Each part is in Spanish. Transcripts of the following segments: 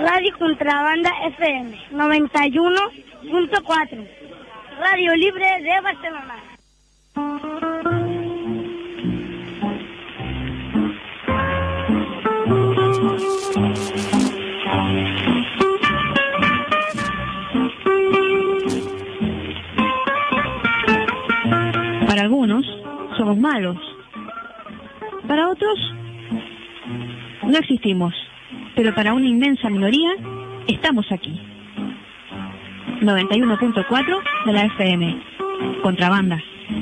Radio Contrabanda FM 91.4, Radio Libre de Barcelona. Para algunos somos malos, para otros no existimos, pero para una inmensa minoría estamos aquí. 91.4 de la FM, Contrabanda.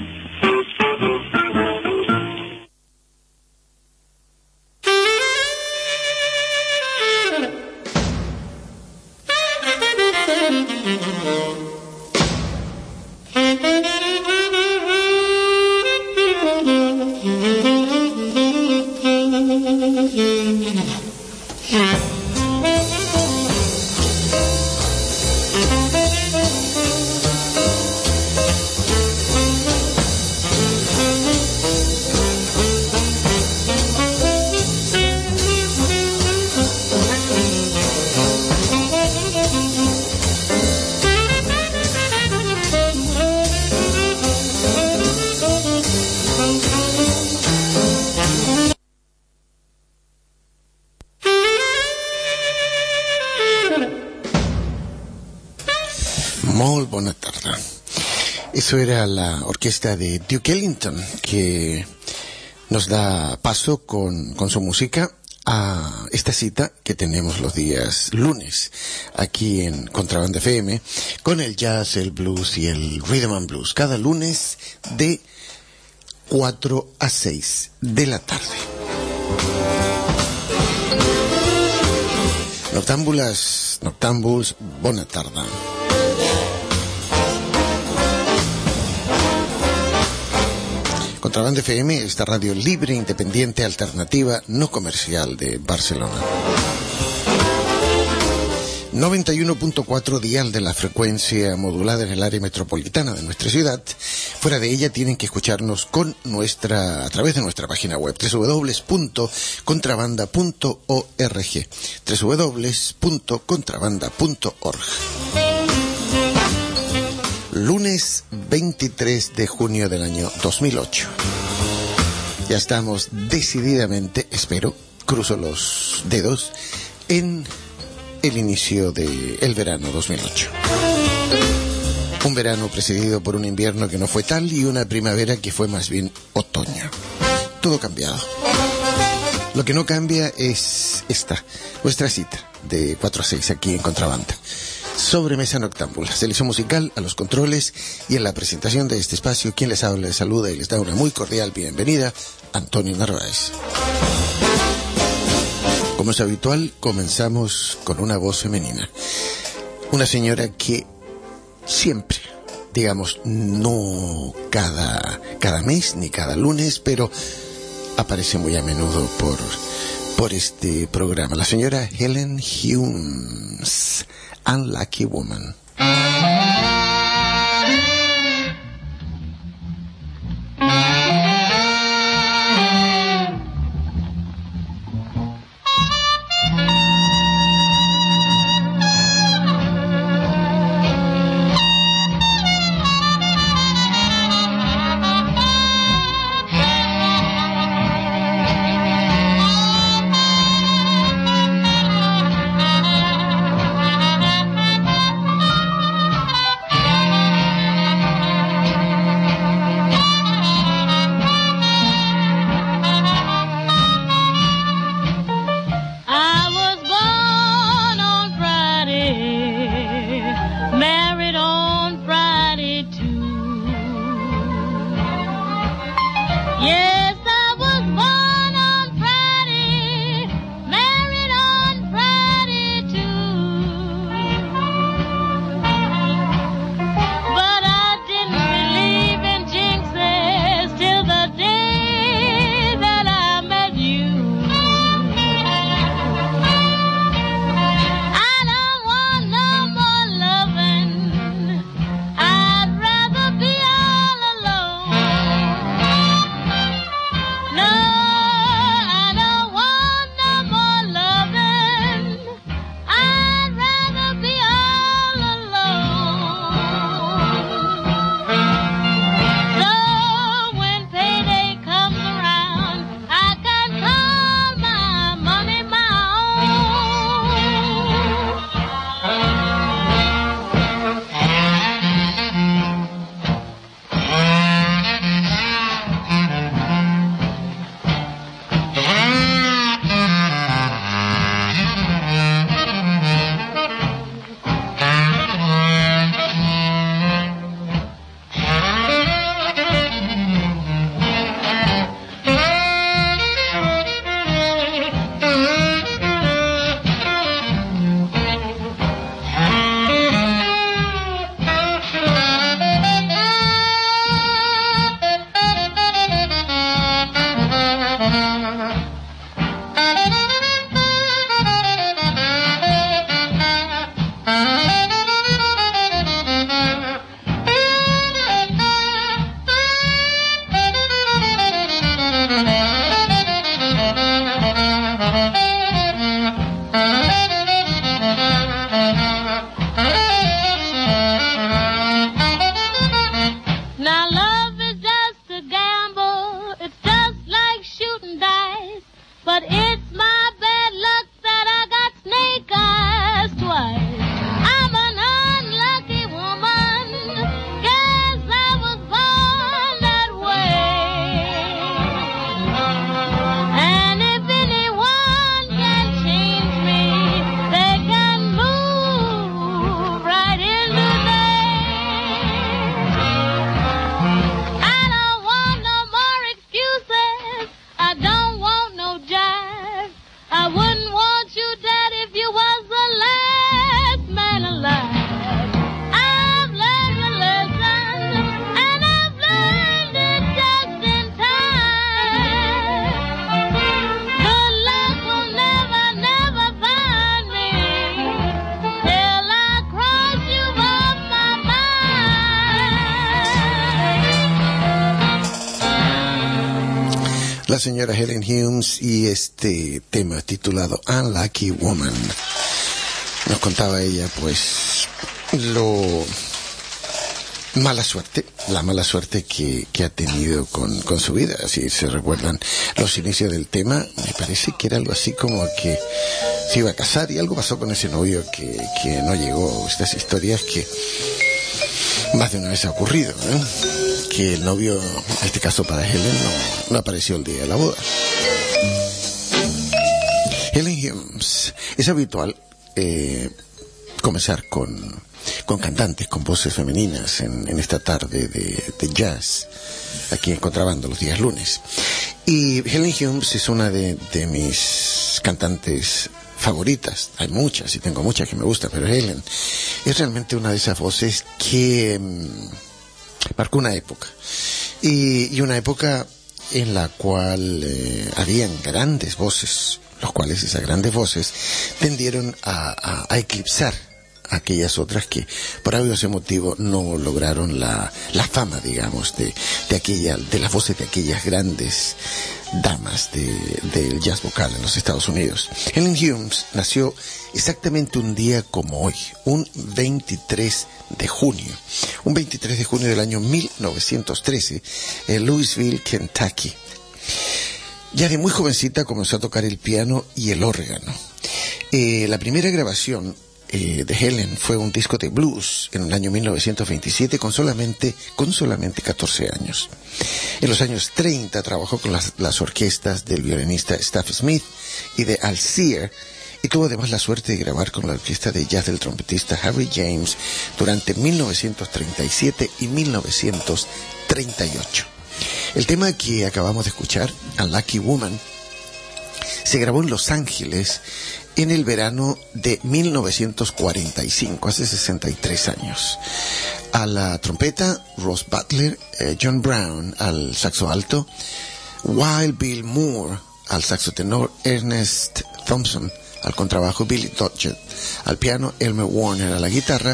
Eso era la orquesta de Duke Ellington, que nos da paso con su música a esta cita que tenemos los días lunes aquí en Contrabanda FM con el jazz, el blues y el rhythm and blues, cada lunes de 4 a 6 de la tarde. Noctámbuls, bona tarda. Contrabanda FM, esta radio libre, independiente, alternativa, no comercial de Barcelona. 91.4 dial de la frecuencia modulada en el área metropolitana de nuestra ciudad. Fuera de ella tienen que escucharnos a través de nuestra página web www.contrabanda.org www.contrabanda.org. Lunes 23 de junio del año 2008. Ya estamos decididamente, espero, cruzo los dedos, en el inicio del verano 2008. Un verano precedido por un invierno que no fue tal y una primavera que fue más bien otoño. Todo cambiado. Lo que no cambia es nuestra cita de 4 a 6 aquí en Contrabanda. Sobremesa noctámbula, selección musical a los controles y en la presentación de este espacio, quien les habla, les saluda y les da una muy cordial bienvenida, Antonio Narváez. Como es habitual, comenzamos con una voz femenina. Una señora que siempre, digamos, no cada mes ni cada lunes, pero aparece muy a menudo por este programa. La señora Helen Humes, Unlucky Woman. La señora Helen Humes y este tema titulado Unlucky Woman. Nos contaba ella, pues, la mala suerte que ha tenido con su vida. Si se recuerdan los inicios del tema, me parece que era algo así como que se iba a casar y algo pasó con ese novio que no llegó. Estas historias que más de una vez ha ocurrido, ¿eh? Que el novio, en este caso para Helen, no apareció el día de la boda. Helen Humes. Es habitual comenzar con cantantes, con voces femeninas en esta tarde de jazz, aquí en Contrabando los días lunes. Y Helen Humes es una de mis cantantes favoritas. Hay muchas, y tengo muchas que me gustan, pero Helen es realmente una de esas voces que marcó una época. Y una época en la cual habían grandes voces, los cuales esas grandes voces tendieron a eclipsar aquellas otras que por algún motivo no lograron la fama, digamos, de las voces de aquellas grandes damas del jazz vocal en los Estados Unidos. Helen Humes nació exactamente un día como hoy, un 23 de junio. Un 23 de junio del año 1913, en Louisville, Kentucky. Ya de muy jovencita comenzó a tocar el piano y el órgano. La primera grabación de Helen fue un disco de blues en el año 1927 con solamente 14 años. En los años 30 trabajó con las orquestas del violinista Staff Smith y de Al Sear, y tuvo además la suerte de grabar con la orquesta de jazz del trompetista Harry James durante 1937 y 1938. El tema que acabamos de escuchar, Unlucky Woman, se grabó en Los Ángeles en el verano de 1945, hace 63 años. A la trompeta, Ross Butler, John Brown al saxo alto, Wild Bill Moore al saxo tenor, Ernest Thompson al contrabajo, Billy Dodgett al piano, Elmer Warner a la guitarra,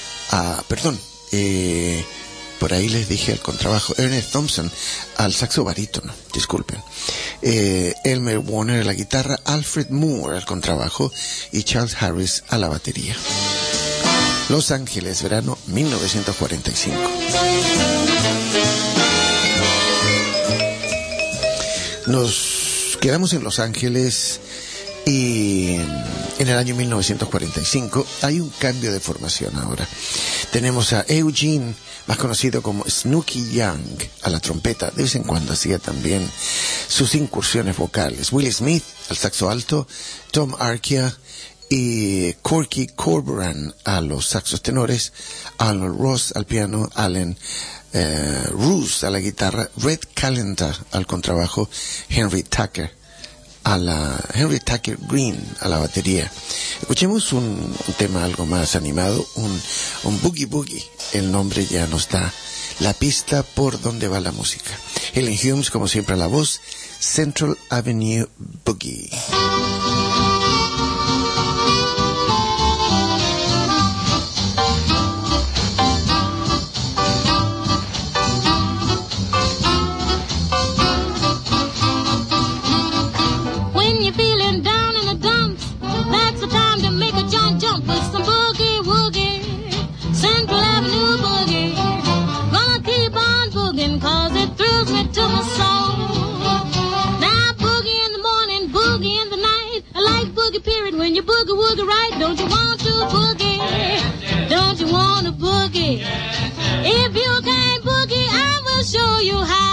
por ahí les dije al contrabajo, Ernest Thompson al saxo barítono, disculpen, Elmer Warner a la guitarra, Alfred Moore al contrabajo y Charles Harris a la batería. Los Ángeles, verano 1945. Nos quedamos en Los Ángeles y en el año 1945 hay un cambio de formación ahora. Tenemos a Eugene, más conocido como Snooky Young, a la trompeta. De vez en cuando hacía también sus incursiones vocales. Will Smith al saxo alto, Tom Arkia y Corky Corcoran a los saxos tenores, Arnold Ross al piano, Allen Roos a la guitarra, Red Callender al contrabajo, Henry Tucker Green a la batería. Escuchemos un tema algo más animado, un Boogie Boogie. El nombre ya nos da la pista por dónde va la música. Helen Humes, como siempre, a la voz, Central Avenue Boogie. When you boogie woogie right, don't you want to boogie? Don't you want to boogie? If you can't boogie, I will show you how.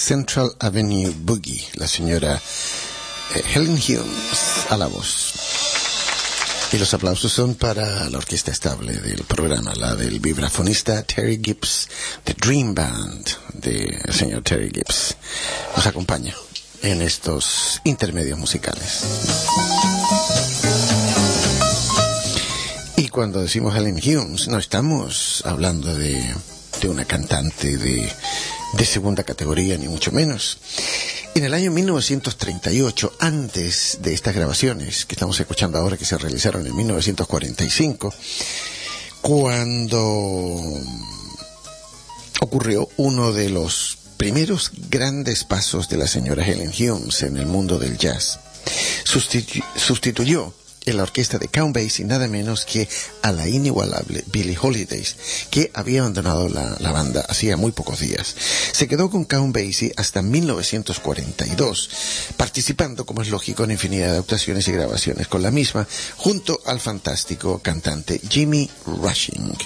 Central Avenue Boogie, la señora Helen Humes a la voz. Y los aplausos son para la orquesta estable del programa, la del vibrafonista Terry Gibbs, The Dream Band del señor Terry Gibbs. Nos acompaña en estos intermedios musicales. Y cuando decimos Helen Humes, no estamos hablando de una cantante de segunda categoría, ni mucho menos. En el año 1938, antes de estas grabaciones que estamos escuchando ahora, que se realizaron en 1945, cuando ocurrió uno de los primeros grandes pasos de la señora Helen Humes en el mundo del jazz, sustituyó en la orquesta de Count Basie nada menos que a la inigualable Billie Holiday, que había abandonado la banda hacía muy pocos días. Se quedó con Count Basie hasta 1942, participando, como es lógico, en infinidad de actuaciones y grabaciones con la misma, junto al fantástico cantante Jimmy Rushing.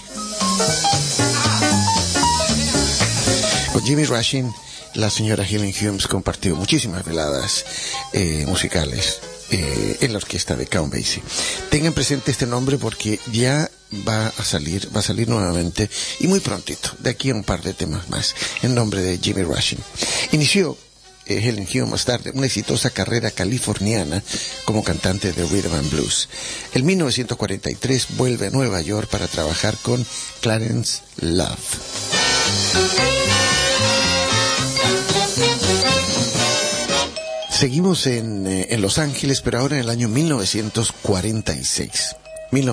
Con Jimmy Rushing, la señora Helen Humes compartió muchísimas veladas musicales en la orquesta de Count Basie. Tengan presente este nombre porque ya va a salir nuevamente, y muy prontito, de aquí a un par de temas más, en nombre de Jimmy Rushing. Inició Helen Humes más tarde una exitosa carrera californiana como cantante de rhythm and blues. En 1943 vuelve a Nueva York para trabajar con Clarence Love. Seguimos en Los Ángeles, pero ahora en el año 1946.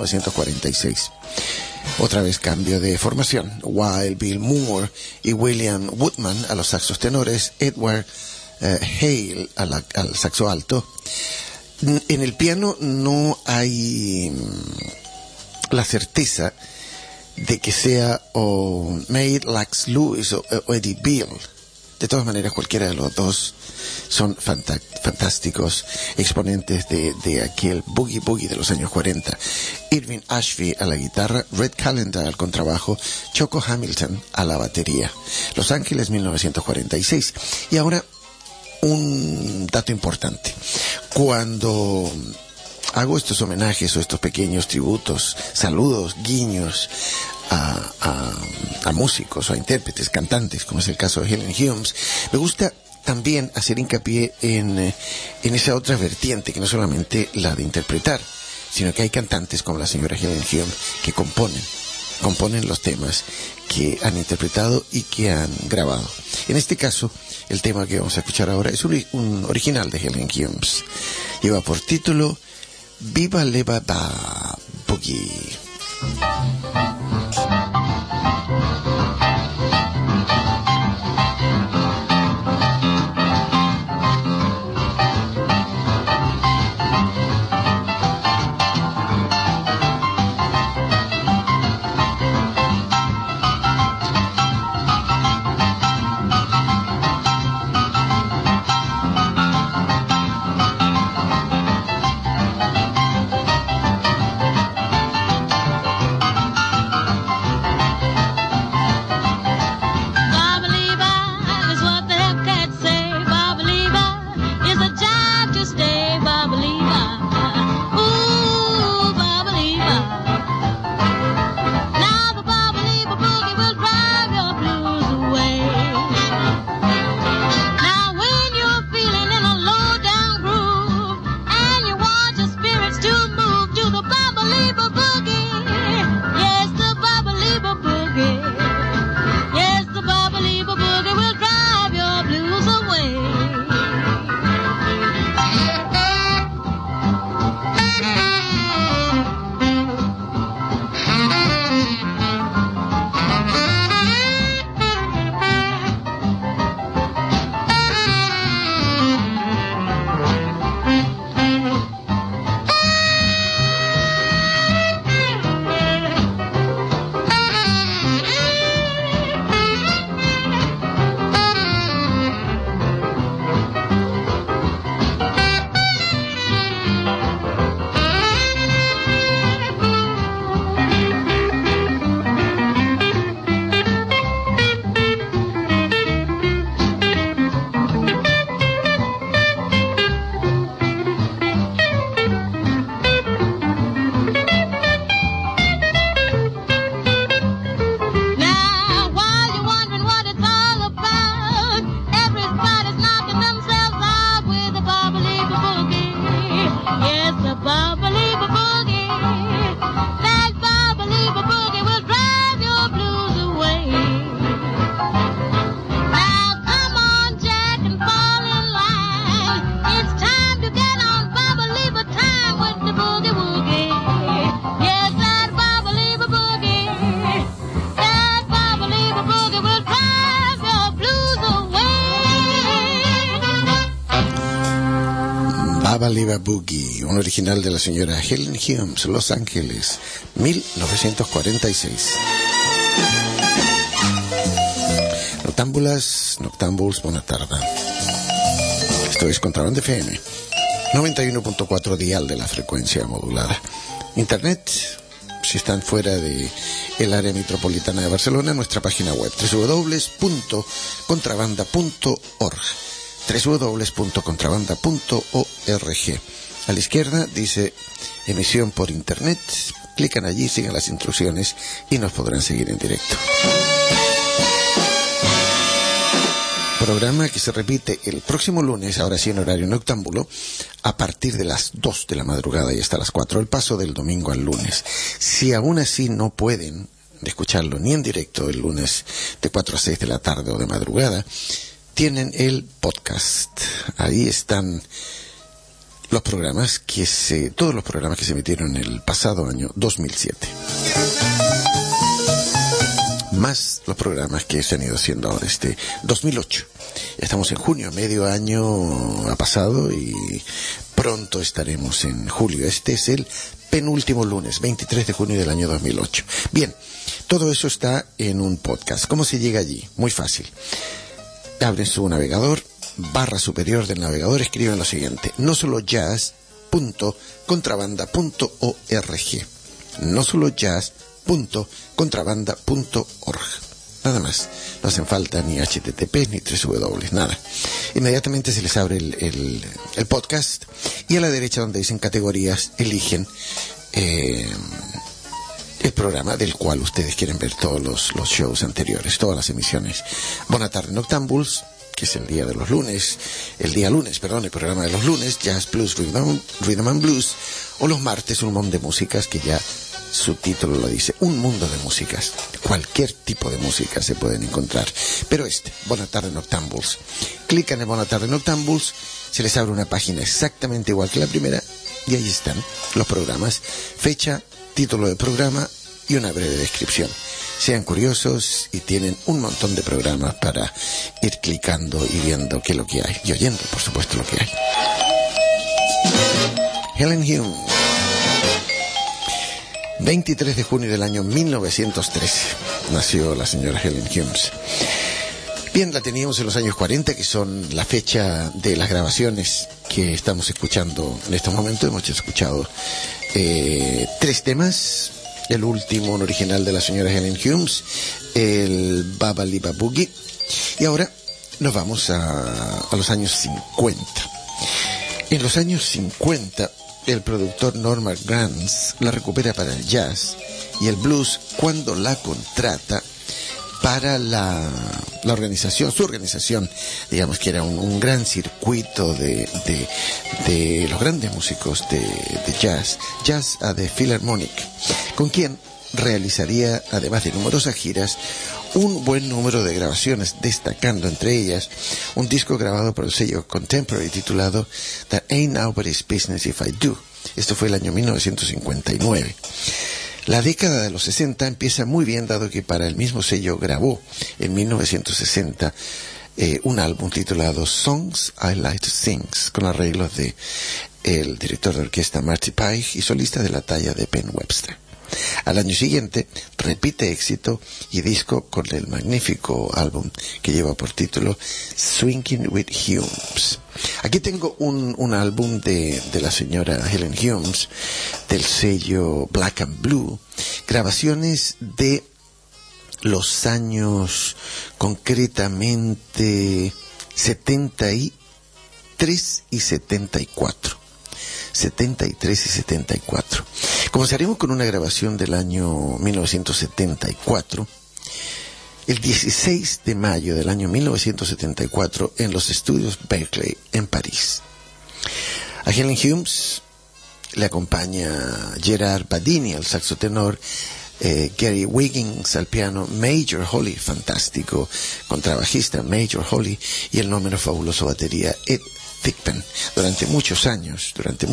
Otra vez cambio de formación. Wild Bill Moore y William Woodman a los saxos tenores, Edward Hale al saxo alto. En el piano no hay la certeza de que sea o May Lax Lewis o Eddie Bill. De todas maneras, cualquiera de los dos son fantásticos exponentes de aquel boogie de los años 40. Irving Ashby a la guitarra, Red Callender al contrabajo, Choco Hamilton a la batería. Los Ángeles, 1946. Y ahora, un dato importante. Cuando hago estos homenajes o estos pequeños tributos, saludos, guiños a músicos o a intérpretes, cantantes, como es el caso de Helen Humes, me gusta también hacer hincapié en esa otra vertiente, que no solamente la de interpretar, sino que hay cantantes como la señora Helen Humes que componen los temas que han interpretado y que han grabado. En este caso, el tema que vamos a escuchar ahora es un original de Helen Humes. Lleva por título Viva Leva Ba Boogie. Baba Liba Boogie, un original de la señora Helen Humes, Los Ángeles, 1946. Noctámbuls, buena tarde. Esto es Contrabanda FM, 91.4 dial de la frecuencia modulada. Internet, si están fuera de el área metropolitana de Barcelona, nuestra página web www.contrabanda.org, www.contrabanda.org. A la izquierda dice emisión por internet, clican allí, sigan las instrucciones y nos podrán seguir en directo. Programa que se repite el próximo lunes, ahora sí en horario noctámbulo, a partir de las 2 de la madrugada y hasta las 4, el paso del domingo al lunes. Si aún así no pueden escucharlo ni en directo el lunes de 4 a 6 de la tarde o de madrugada, tienen el podcast. Ahí están los programas todos los programas que se emitieron el pasado año 2007. Más los programas que se han ido haciendo ahora este 2008. Ya estamos en junio, medio año ha pasado y pronto estaremos en julio. Este es el penúltimo lunes, 23 de junio del año 2008. Bien, todo eso está en un podcast. ¿Cómo se llega allí? Muy fácil. Abren su navegador, barra superior del navegador, escriben lo siguiente: no solo jazz.contrabanda.org. No solo jazz.contrabanda.org. Nada más. No hacen falta ni HTTP ni 3W, nada. Inmediatamente se les abre el podcast y a la derecha donde dicen categorías eligen el programa del cual ustedes quieren ver todos los shows anteriores, todas las emisiones. Buena tarde, Noctámbuls, que es el día lunes, el programa de los lunes, Jazz Blues, Rhythm and Blues, o los martes, un montón de músicas, que ya su título lo dice, un mundo de músicas. Cualquier tipo de música se pueden encontrar. Pero Buena tarde, Noctámbuls. Clican en Buena tarde, Noctámbuls, se les abre una página exactamente igual que la primera, y ahí están los programas, fecha, título de programa y una breve descripción. Sean curiosos y tienen un montón de programas para ir clicando y viendo qué es lo que hay, y oyendo, por supuesto, lo que hay. Helen Humes, 23 de junio del año 1913, nació la señora Helen Humes. Bien, la teníamos en los años 40, que son la fecha de las grabaciones que estamos escuchando en estos momentos. Hemos escuchado 3 temas. El último, un original de la señora Helen Humes, el Baba Liba Boogie. Y ahora nos vamos a los años 50. En los años 50, el productor Norman Granz la recupera para el jazz y el blues cuando la contrata para su organización, digamos que era un gran circuito de los grandes músicos de jazz a The Philharmonic, con quien realizaría, además de numerosas giras, un buen número de grabaciones, destacando entre ellas un disco grabado por el sello Contemporary titulado That Ain't Nobody's Business If I Do. Esto fue el año 1959. La década de los 60 empieza muy bien, dado que para el mismo sello grabó en 1960 un álbum titulado Songs I Like to Sing, con arreglos de el director de orquesta Marty Pike y solista de la talla de Penn Webster. Al año siguiente repite éxito y disco con el magnífico álbum que lleva por título Swinging with Humes. Aquí tengo un álbum de la señora Helen Humes, del sello Black and Blue, grabaciones de los años concretamente 73 y 74. 73 y 74. Comenzaremos con una grabación del año 1974, el 16 de mayo del año 1974, en los estudios Berkeley, en París. A Helen Humes le acompaña Gerard Badini al saxo tenor, Gary Wiggins al piano, Major Holly, fantástico contrabajista Major Holly, y el número fabuloso batería Ed Thigpen. Durante muchos años,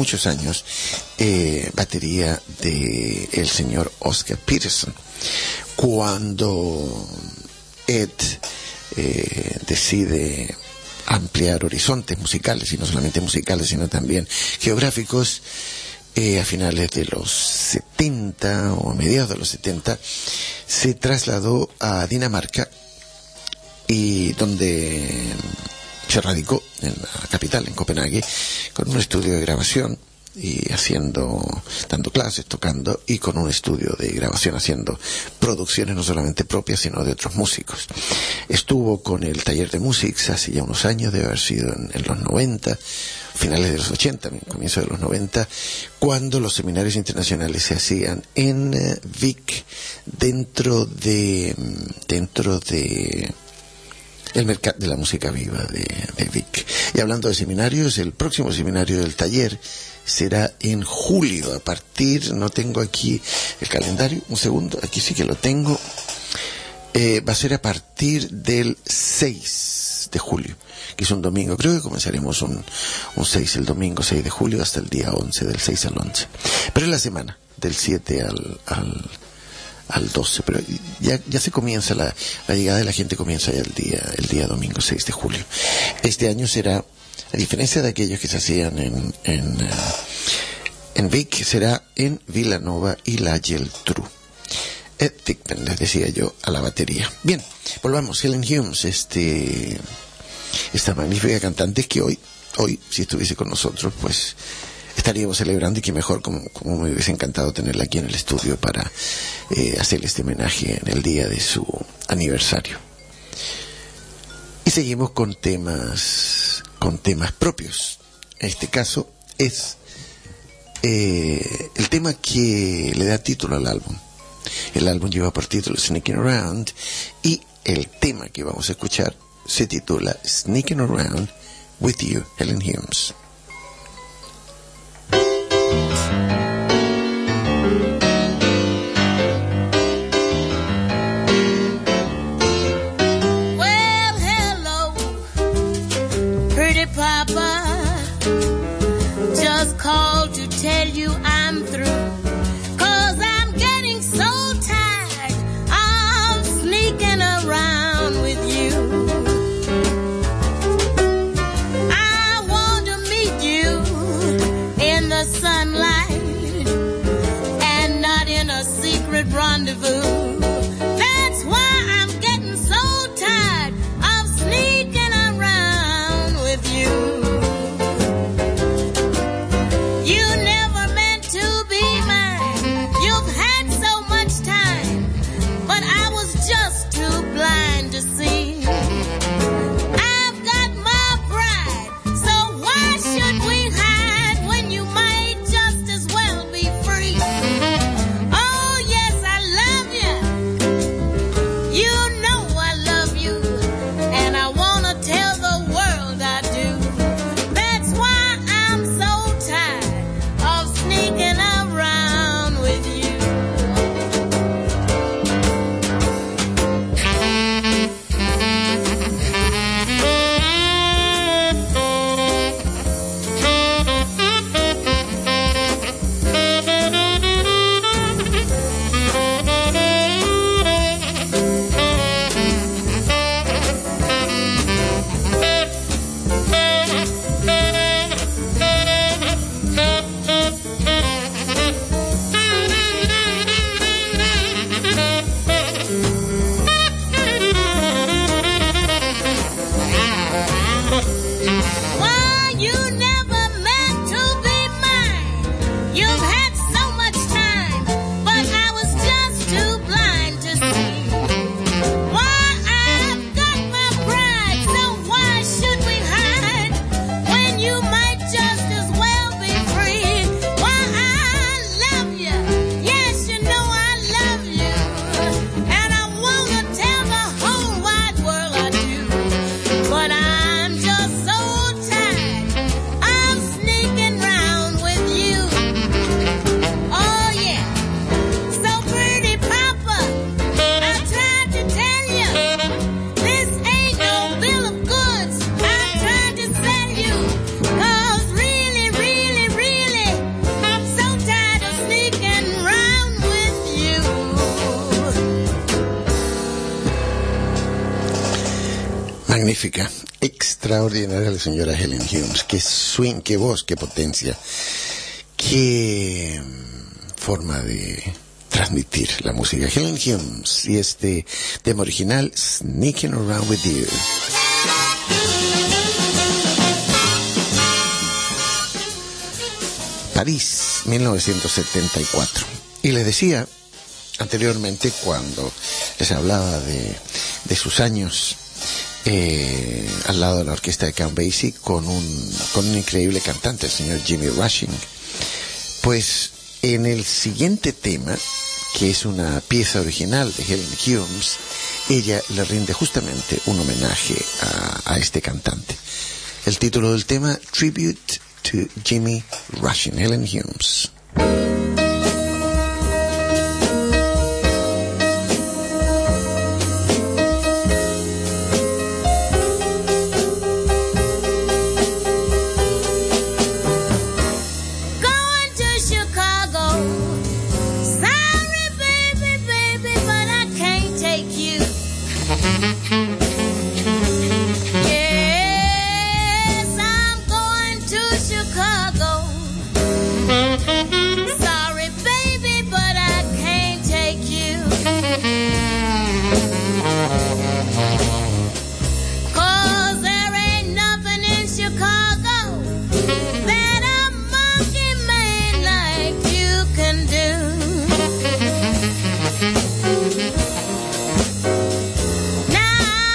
batería de el señor Oscar Peterson. Cuando Ed decide ampliar horizontes musicales, y no solamente musicales, sino también geográficos, a finales de los 70 o a mediados de los 70, se trasladó a Dinamarca, y donde se radicó en la capital, en Copenhague, con un estudio de grabación y dando clases, tocando, y con un estudio de grabación haciendo producciones no solamente propias sino de otros músicos. Estuvo con el taller de Musics hace ya unos años, debe haber sido en los 90, finales de los 80, comienzo de los 90, cuando los seminarios internacionales se hacían en Vic, dentro de el mercado de la música viva de Vic. Y hablando de seminarios, el próximo seminario del taller será en julio, a partir, no tengo aquí el calendario, un segundo, aquí sí que lo tengo, va a ser a partir del 6 de julio, que es un domingo. Creo que comenzaremos un 6, el domingo 6 de julio, hasta el día 11, del 6 al 11. Pero es la semana, del 7 al 12, pero ya se comienza la llegada de la gente, comienza ya el día domingo 6 de julio. Este año será, a diferencia de aquellos que se hacían en Vic, será en Villanova y la Geltrú. Ed Thigpen, les decía yo, a la batería. Bien, volvamos. Helen Humes, esta magnífica cantante que hoy, si estuviese con nosotros, pues estaríamos celebrando, y que mejor, como me hubiese encantado tenerla aquí en el estudio para hacerle este homenaje en el día de su aniversario. Y seguimos con temas propios. En este caso es el tema que le da título al álbum. El álbum lleva por título Sneaking Around, y el tema que vamos a escuchar se titula Sneaking Around with You, Helen Humes. Well, hello, pretty papa. Just called to tell you I'm through, 'cause I'm getting so tired of sneaking around with you. I want to meet you in the sunlight and not in a secret rendezvous. That's why I'm getting so tired of sneaking around with you. You never meant to be mine. You've had so much time, but I was just too blind to see. I've got my pride, so why should we hide when you might just as well be free? Oh yes, I love you. You know I love you, and I wanna tell the world I do. That's why I'm so tired of sneaking around with you. Why you never meant to be mine? You've had so much time, but I was just too blind to see. Why I've got my pride, so why should we hide when you might just as well be free? Why I love you, yes you know I love you, and I wanna tell the whole wide world I do. But I'm just so tired of sneaking round with you. Oh yeah, so pretty papa, I tried to tell you, this ain't no bill of goods I'm trying to sell you. 'Cause really, really, really, I'm so tired of sneaking round with you. Magnífica. extraordinaria la señora Helen Humes. Qué swing, qué voz, qué potencia, qué forma de transmitir la música. Helen Humes y este tema original, Sneaking Around With You. París, 1974. Y les decía anteriormente, cuando les hablaba de sus años al lado de la orquesta de Count Basie con un increíble cantante, el señor Jimmy Rushing, pues en el siguiente tema, que es una pieza original de Helen Humes, ella le rinde justamente un homenaje a este cantante. El título del tema, Tribute to Jimmy Rushing, Helen Humes. Now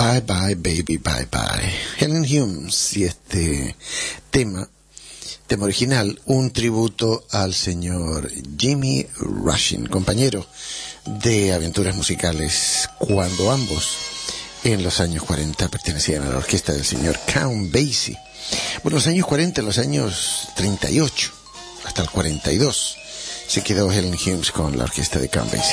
Bye Bye Baby Bye Bye. Helen Humes y este tema original, un tributo al señor Jimmy Rushing, compañero de aventuras musicales cuando ambos en los años 40 pertenecían a la orquesta del señor Count Basie. Bueno, los años 40, los años 38 hasta el 42 se quedó Helen Humes con la orquesta de Count Basie.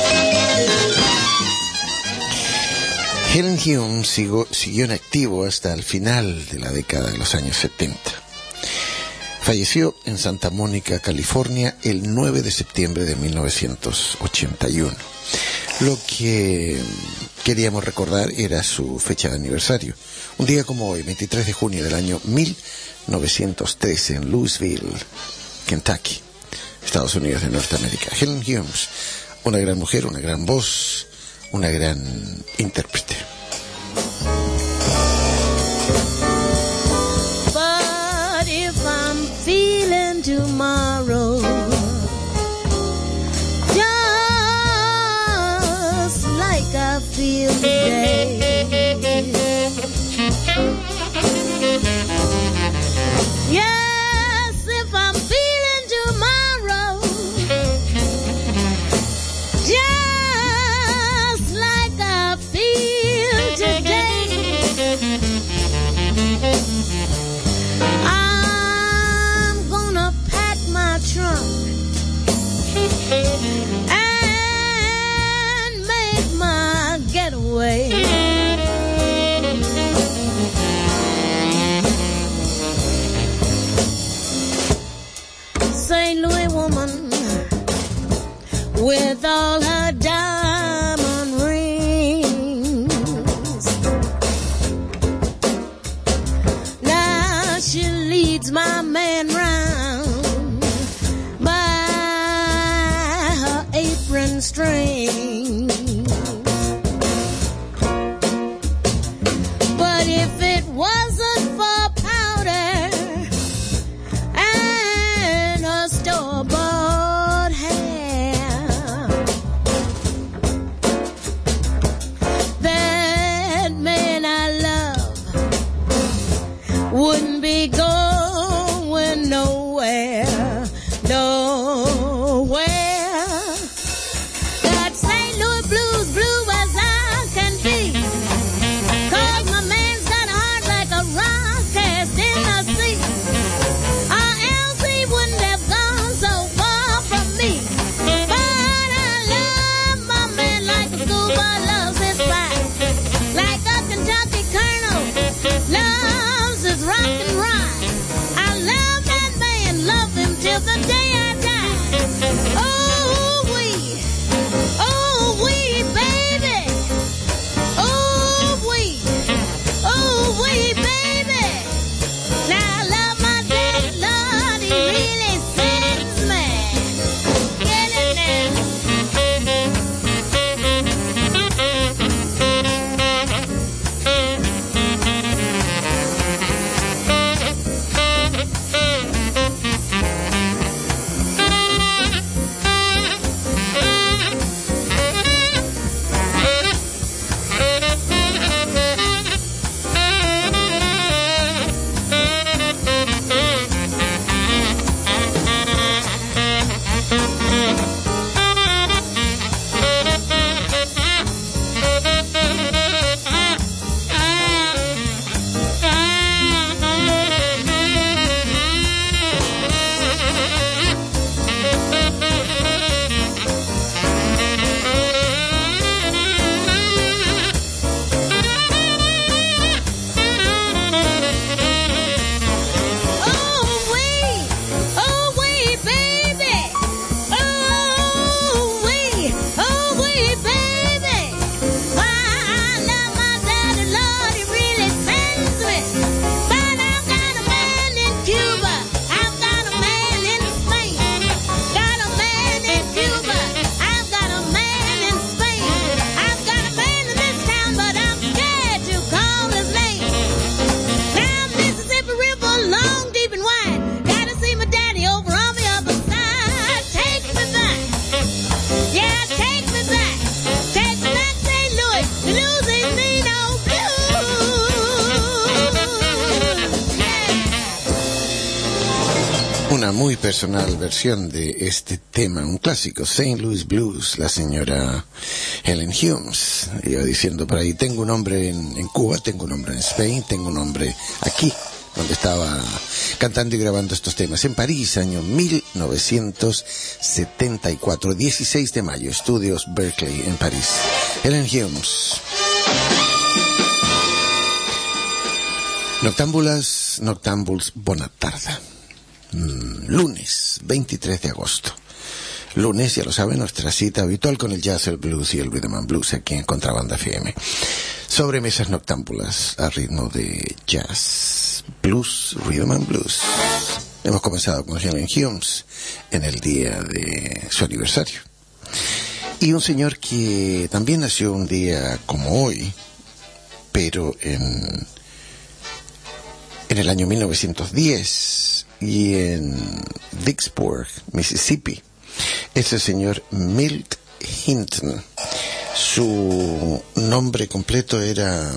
Helen Humes siguió en activo hasta el final de la década de los años 70. Falleció en Santa Mónica, California, el 9 de septiembre de 1981. Lo que queríamos recordar era su fecha de aniversario. Un día como hoy, 23 de junio del año 1913, en Louisville, Kentucky, Estados Unidos de Norteamérica. Helen Humes, una gran mujer, una gran voz, una gran intérprete. But if I'm feeling tomorrow just like I feel today, yes, if I'm feeling tomorrow just like I feel today, I'm gonna pack my trunk and make my getaway. St. Louis woman with all her diamond rings, now she leads my man round by her apron string. But if it wasn't for powder and her store-bought hair, that man I love wouldn't be going nowhere, nowhere. That St. personal versión de este tema, un clásico, St. Louis Blues, la señora Helen Humes. Iba diciendo por ahí, tengo un hombre en Cuba, tengo un hombre en Spain, tengo un hombre aquí, donde estaba cantando y grabando estos temas. En París, año 1974, 16 de mayo, estudios Berkeley en París. Helen Humes. Noctambuls, bona tarda. Lunes 23 de agosto. Lunes, ya lo saben, nuestra cita habitual con el jazz, el blues y el rhythm and blues aquí en Contrabanda FM. Sobremesas noctámbulas a ritmo de jazz, blues, rhythm and blues. Hemos comenzado con Helen Humes en el día de su aniversario. Y un señor que también nació un día como hoy, pero en el año 1910 y en Vicksburg, Mississippi, es el señor Milt Hinton. Su nombre completo era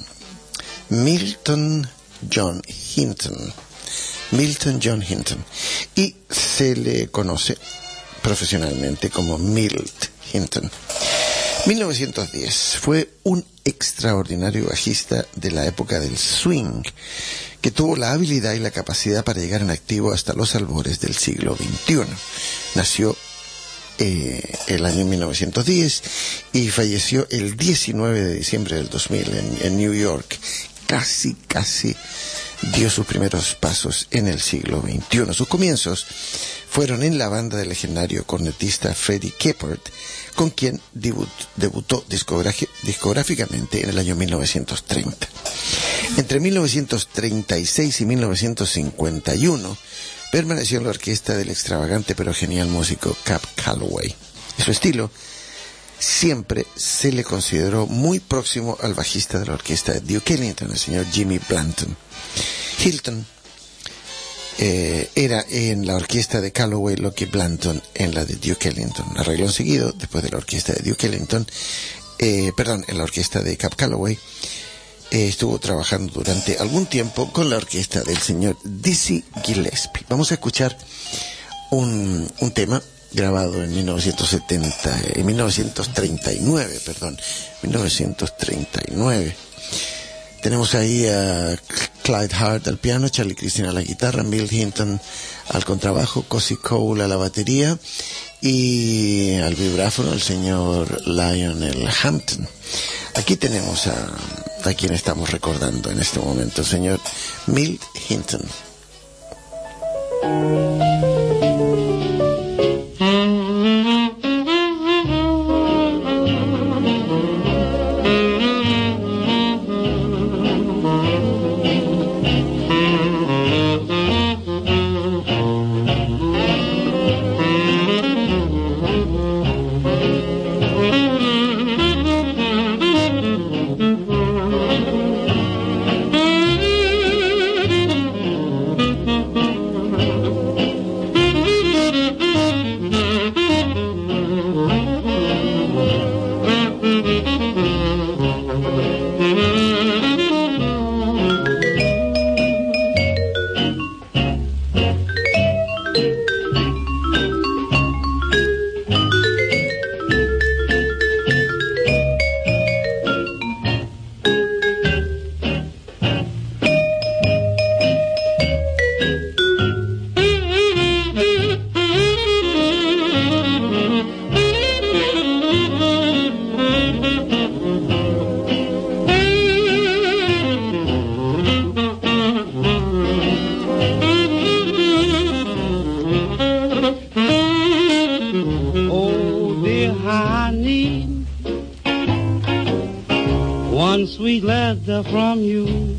Milton John Hinton. Milton John Hinton. Y se le conoce profesionalmente como Milt Hinton. 1910 fue un extraordinario bajista de la época del swing, que tuvo la habilidad y la capacidad para llegar en activo hasta los albores del siglo XXI. Nació el año 1910 y falleció el 19 de diciembre del 2000 en New York. Casi dio sus primeros pasos en el siglo XXI. Sus comienzos fueron en la banda del legendario cornetista Freddie Keppard, con quien debutó discográficamente en el año 1930. Entre 1936 y 1951 permaneció en la orquesta del extravagante pero genial músico Cab Calloway. Y su estilo siempre se le consideró muy próximo al bajista de la orquesta de Duke Ellington, el señor Jimmy Blanton. Hilton era en la orquesta de Calloway lo que Blanton en la de Duke Ellington. Arregló seguido, después de la orquesta de Duke Ellington, en la orquesta de Cab Calloway, estuvo trabajando durante algún tiempo con la orquesta del señor Dizzy Gillespie. Vamos a escuchar un tema grabado en 1939. Tenemos ahí a Clyde Hart al piano, Charlie Christian a la guitarra, Milt Hinton al contrabajo, Cozy Cole a la batería y al vibráfono el señor Lionel Hampton. Aquí tenemos a quien estamos recordando en este momento, el señor Milt Hinton. From you,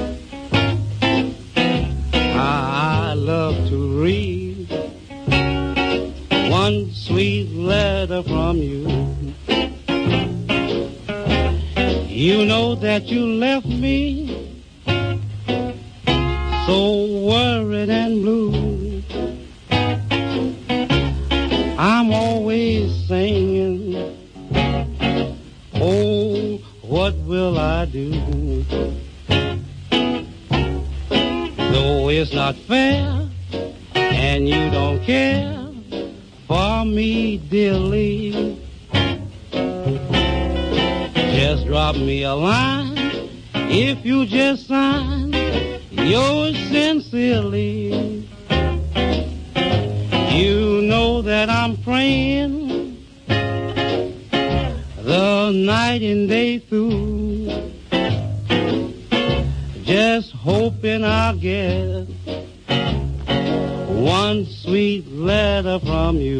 I love to read one sweet letter from you. You know that you left me so worried and blue. I'm always singing, oh, what will I do? Though it's not fair and you don't drop me a line. If you just sign, yours sincerely. You know that I'm praying the night and day through, just hoping I'll get one sweet letter from you.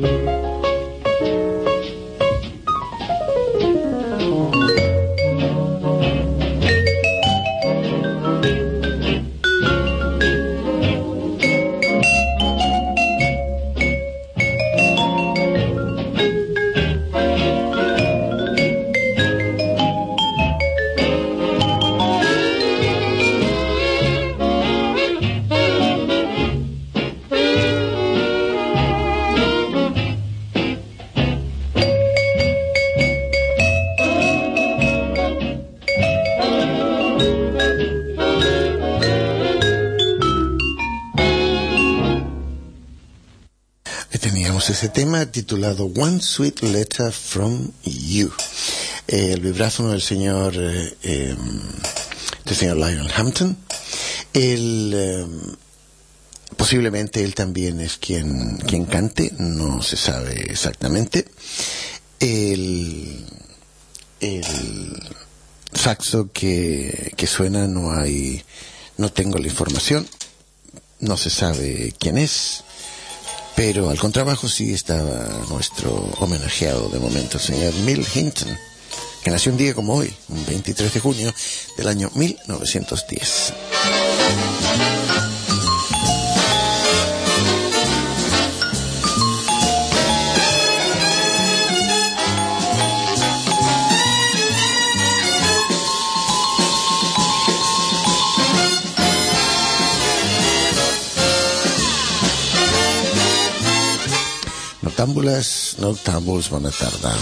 Ese tema titulado One Sweet Letter from You, el vibráfono del señor Lionel Hampton. Posiblemente él también es quien cante, no se sabe exactamente. El saxo que suena no tengo la información, no se sabe quién es. Pero al contrabajo sí estaba nuestro homenajeado de momento, el señor Milt Hinton, que nació un día como hoy, un 23 de junio del año 1910. Noctámbulos van a tardar.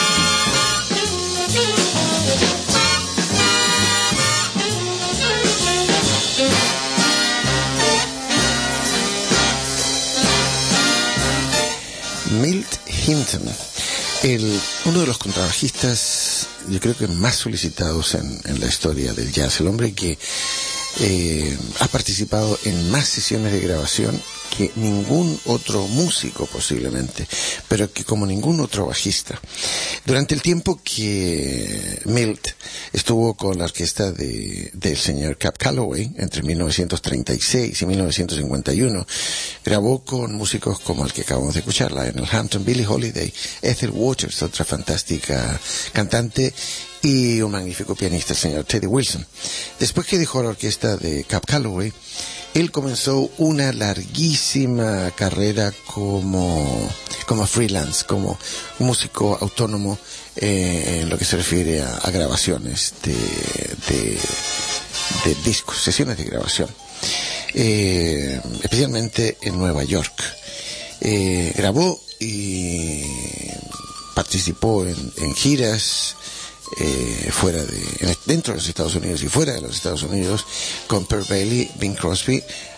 Milt Hinton, uno de los contrabajistas, yo creo que más solicitados en la historia del jazz, el hombre que ha participado en más sesiones de grabación que ningún otro músico posiblemente, pero que como ningún otro bajista. Durante el tiempo que Milt estuvo con la orquesta del señor Cab Calloway, entre 1936 y 1951, grabó con músicos como el que acabamos de escuchar, Lionel Hampton, Billie Holiday, Ethel Waters, otra fantástica cantante, y un magnífico pianista, el señor Teddy Wilson. Después que dejó la orquesta de Cab Calloway, él comenzó una larguísima carrera como freelance, como músico autónomo en lo que se refiere a grabaciones de discos, sesiones de grabación, especialmente en Nueva York. Grabó y participó en giras dentro de los Estados Unidos y fuera de los Estados Unidos, con Pearl Bailey, Bing Crosby.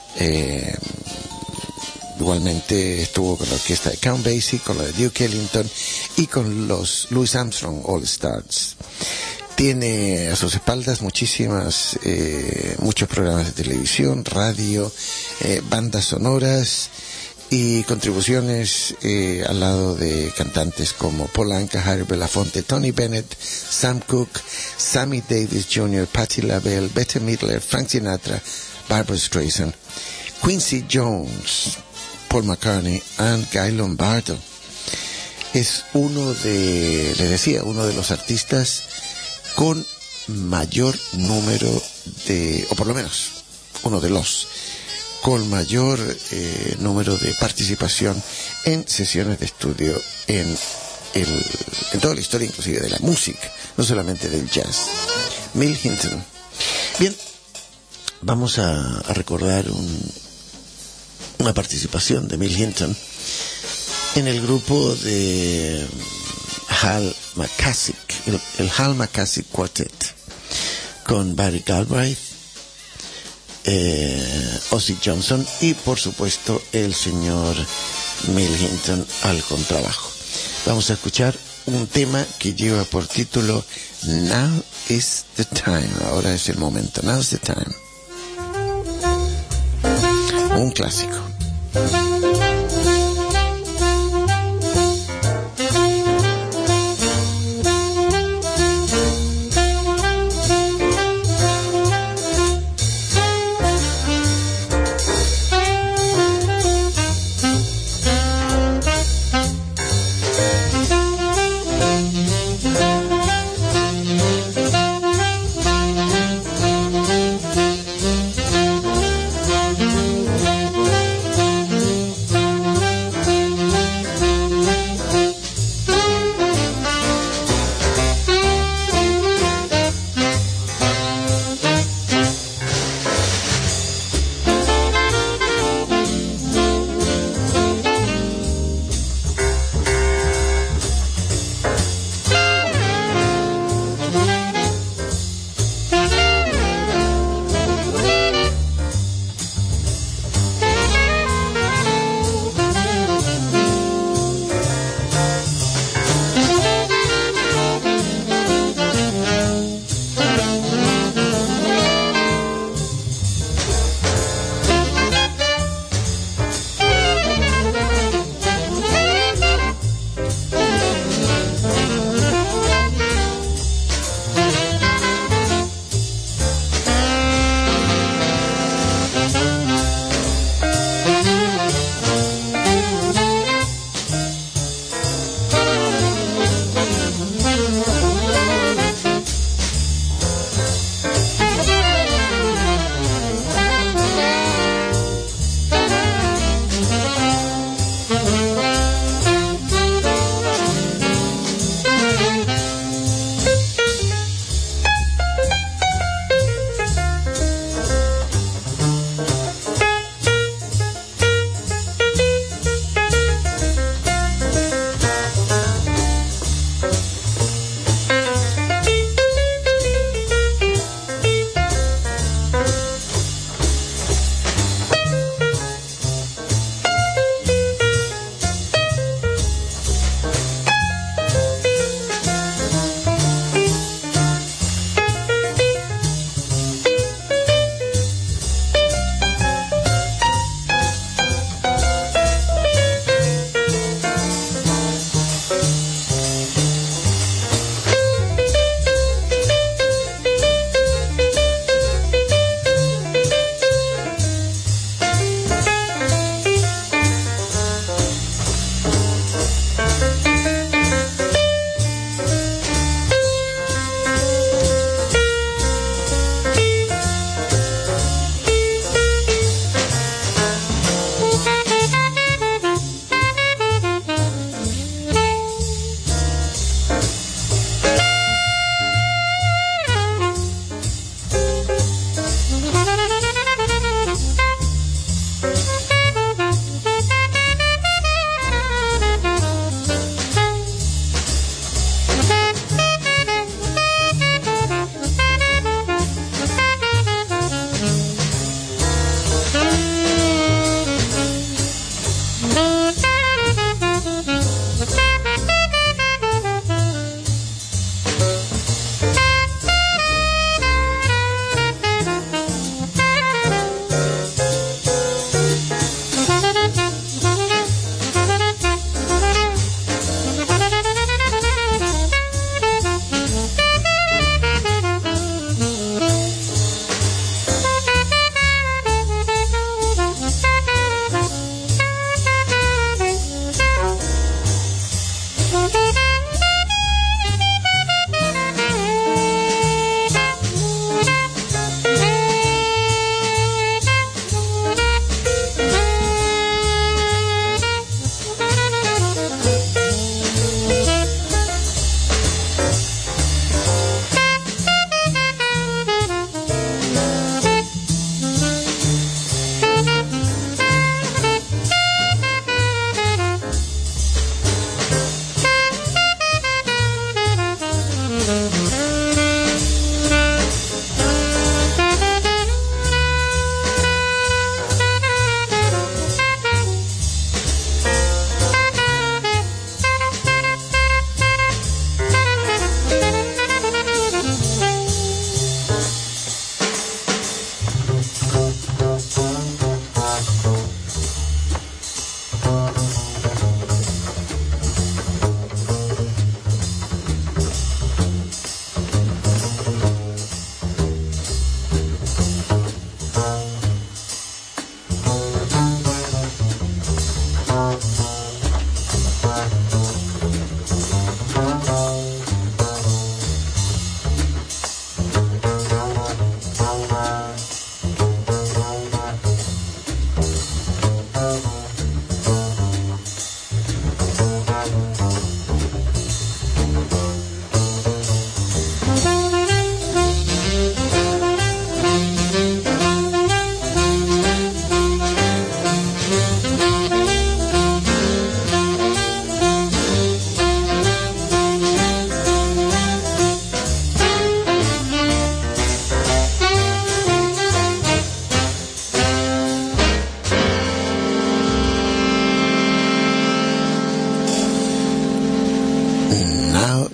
Igualmente estuvo con la orquesta de Count Basie, con la de Duke Ellington y con los Louis Armstrong All Stars. Tiene a sus espaldas muchos programas de televisión, radio, bandas sonoras y contribuciones al lado de cantantes como Paul Anka, Harry Belafonte, Tony Bennett, Sam Cooke, Sammy Davis Jr., Patti LaBelle, Bette Midler, Frank Sinatra, Barbra Streisand, Quincy Jones, Paul McCartney y Guy Lombardo. Es uno de los artistas con mayor número o por lo menos uno de los con mayor número de participación en sesiones de estudio en toda la historia, inclusive de la música, no solamente del jazz. Milt Hinton. Bien, vamos a recordar una participación de Milt Hinton en el grupo de Hal McCaskill, el Hal McCaskill Quartet, con Barry Galbraith, Ozzie Johnson y por supuesto el señor Milt Hinton al contrabajo. Vamos a escuchar un tema que lleva por título Now is the Time. Ahora es el momento. Now is the Time. Un clásico.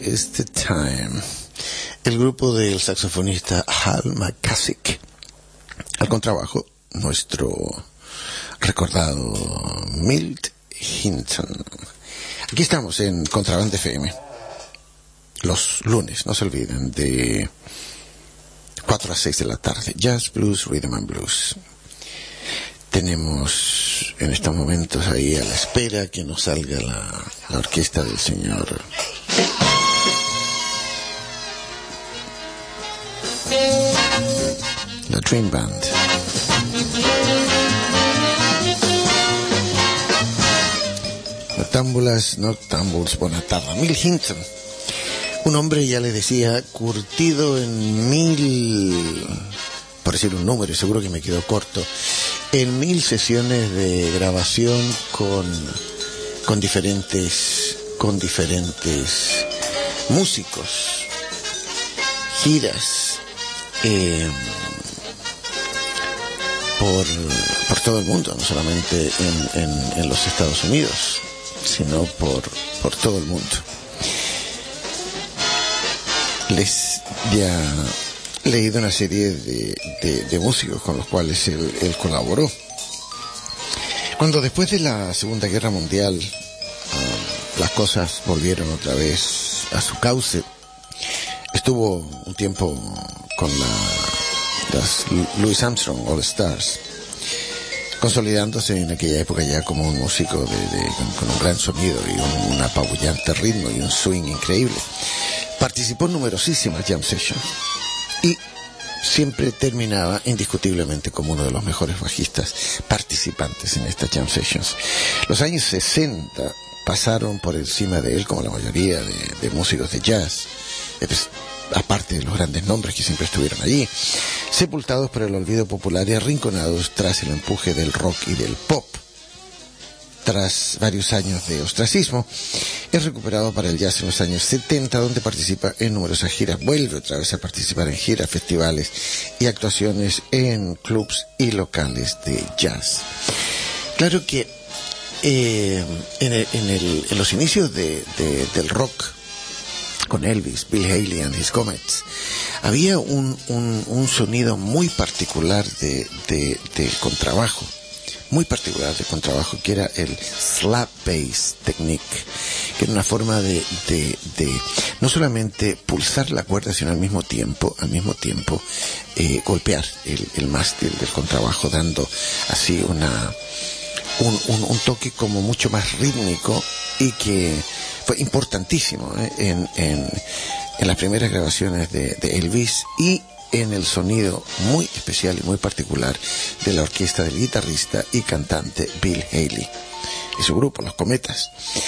is the time. El grupo del saxofonista Hal McCusick. Al contrabajo, nuestro recordado Milt Hinton. Aquí estamos en Contrabanda FM. Los lunes, no se olviden, de 4 a 6 de la tarde. Jazz, blues, rhythm and blues. Tenemos en estos momentos ahí a la espera que nos salga la orquesta del señor la Dream Band. Noctambules, buena tarde. Milt Hinton, un hombre, ya les decía, curtido en por decir un número, seguro que me quedo corto, en 1000 sesiones de grabación con diferentes músicos, giras por todo el mundo, no solamente en los Estados Unidos, sino por todo el mundo. Les ya leído una serie de músicos con los cuales él colaboró. Cuando después de la Segunda Guerra Mundial las cosas volvieron otra vez a su cauce, estuvo un tiempo con las Louis Armstrong All Stars, consolidándose en aquella época ya como un músico con un gran sonido y un apabullante ritmo y un swing increíble. Participó en numerosísimas jam sessions y siempre terminaba indiscutiblemente como uno de los mejores bajistas participantes en estas jam sessions. Los años 60 pasaron por encima de él, como la mayoría de músicos de jazz, aparte de los grandes nombres que siempre estuvieron allí, sepultados por el olvido popular y arrinconados tras el empuje del rock y del pop. Tras varios años de ostracismo, es recuperado para el jazz en los años 70, donde participa en numerosas giras. Vuelve otra vez a participar en giras, festivales y actuaciones en clubs y locales de jazz. Claro que en los inicios del rock, con Elvis, Bill Haley and his Comets, había un sonido muy particular de contrabajo, que era el slap bass technique, que era una forma de no solamente pulsar la cuerda, sino al mismo tiempo golpear el mástil del contrabajo, dando así un toque como mucho más rítmico, y que fue importantísimo en las primeras grabaciones de Elvis, y en el sonido muy especial y muy particular de la orquesta del guitarrista y cantante Bill Haley y su grupo, los Cometas.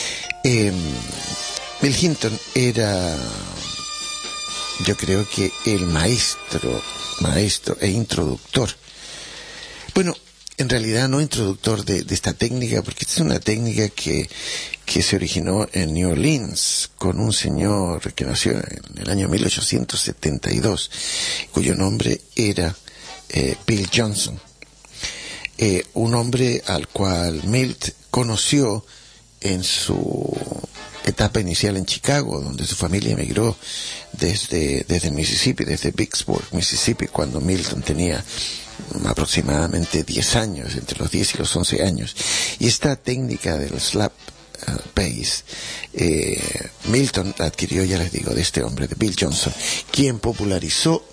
Bill Hinton era, yo creo que el maestro e introductor. Bueno, en realidad no introductor de esta técnica, porque esta es una técnica que se originó en New Orleans con un señor que nació en el año 1872, cuyo nombre era Bill Johnson, un hombre al cual Milt conoció en su etapa inicial en Chicago, donde su familia emigró desde Mississippi, desde Vicksburg, Mississippi, cuando Milton tenía aproximadamente 10 años, entre los 10 y los 11 años. Y esta técnica del slap bass, Milton la adquirió, ya les digo, de este hombre, de Bill Johnson. Quien popularizó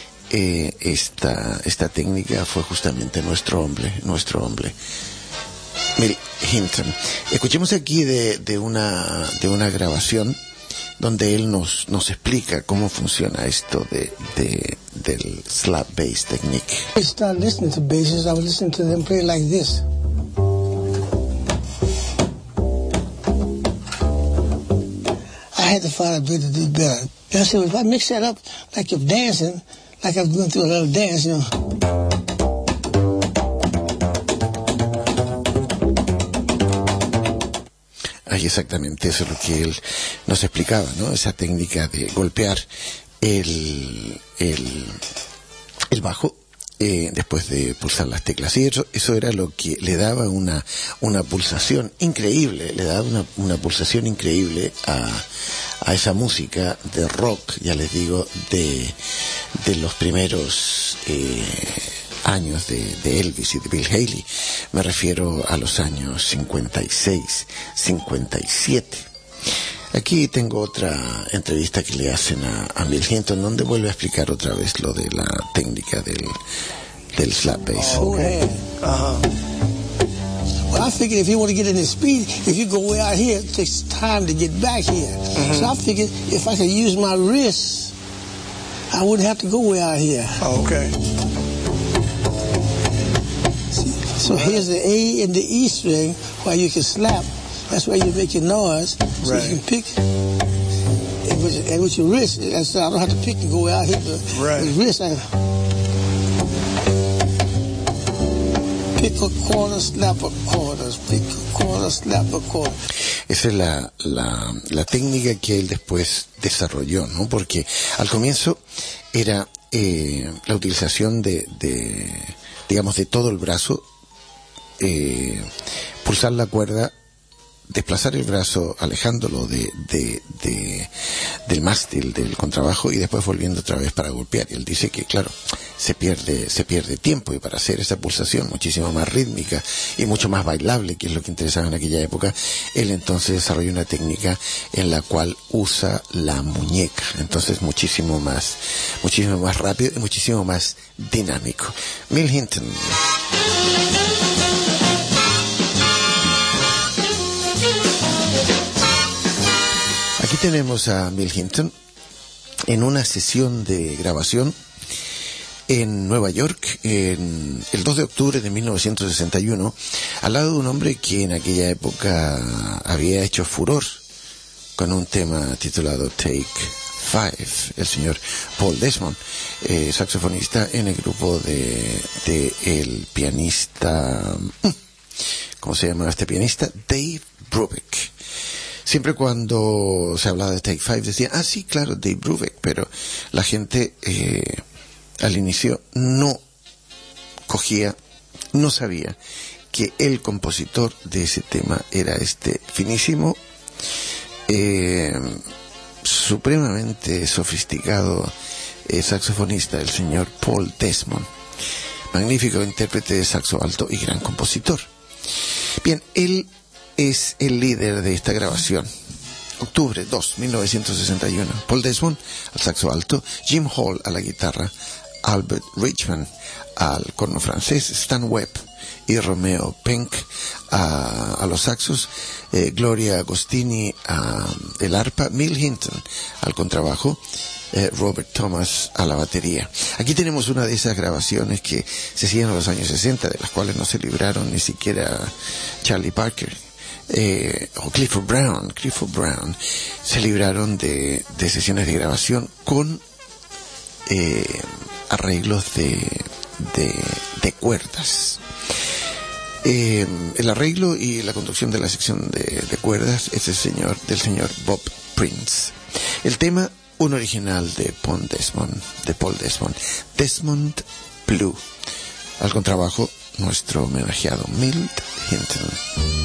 esta técnica fue justamente nuestro hombre, Milt Hinton. Escuchemos aquí de una grabación donde él nos explica cómo funciona esto del slap bass technique. I started listening to basses. I would listen to them play like this. I had to find a way to do better. And I said, well, if I mix that up like you're dancing, like I was going through a little dance, you know. Ay, exactamente, eso es lo que él nos explicaba, ¿no? Esa técnica de golpear el bajo después de pulsar las teclas. Y eso era lo que le daba una pulsación increíble, le daba una pulsación increíble a esa música de rock, ya les digo, de los primeros años de Elvis y de Bill Haley. Me refiero a los años 56, 57. Aquí tengo otra entrevista que le hacen a Bill Hinton, donde vuelve a explicar otra vez lo de la técnica del slap bass. Okay. Well, I figured if you want to get in the speed, if you go way out here, it takes time to get back here. So I figured if I could use my wrist, I wouldn't have to go way out here. Oh, okay. So here's the A and the E string where you can slap. That's where you make your noise. So Right. you can pick. And with your wrist, I don't have to pick and go out here. But Right. with wrist, I pick a corner, slap a corner, pick a corner, slap a corner. Esa es la técnica que él después desarrolló, ¿no? Porque al comienzo era la utilización digamos, de todo el brazo, pulsar la cuerda, desplazar el brazo, alejándolo del mástil del contrabajo y después volviendo otra vez para golpear. Y él dice que, claro, se pierde tiempo, y para hacer esa pulsación muchísimo más rítmica y mucho más bailable, que es lo que interesaba en aquella época, él entonces desarrolló una técnica en la cual usa la muñeca. Entonces muchísimo más rápido y muchísimo más dinámico. Bill Hinton. Aquí tenemos a Bill Hinton en una sesión de grabación en Nueva York, en el 2 de octubre de 1961, al lado de un hombre que en aquella época había hecho furor con un tema titulado Take Five, el señor Paul Desmond, saxofonista en el grupo de el pianista, ¿cómo se llama este pianista? Dave Brubeck. Siempre cuando se hablaba de Take Five decía, sí, claro, Dave Brubeck, pero la gente al inicio no sabía que el compositor de ese tema era este finísimo, supremamente sofisticado saxofonista, el señor Paul Desmond, magnífico intérprete de saxo alto y gran compositor. Bien, él es el líder de esta grabación. Octubre 2, 1961. Paul Desmond al saxo alto, Jim Hall a la guitarra, Albert Richman al corno francés, Stan Webb y Romeo Penck a los saxos, Gloria Agostini al arpa, Bill Hinton al contrabajo, Robert Thomas a la batería. Aquí tenemos una de esas grabaciones que se hacían en los años 60, de las cuales no se libraron ni siquiera Charlie Parker o Clifford Brown se libraron de sesiones de grabación con arreglos de cuerdas. El arreglo y la conducción de la sección de cuerdas es del señor Bob Prince. El tema, un original de Paul Desmond, Desmond Blue. Al contrabajo, nuestro homenajeado Milt Hinton.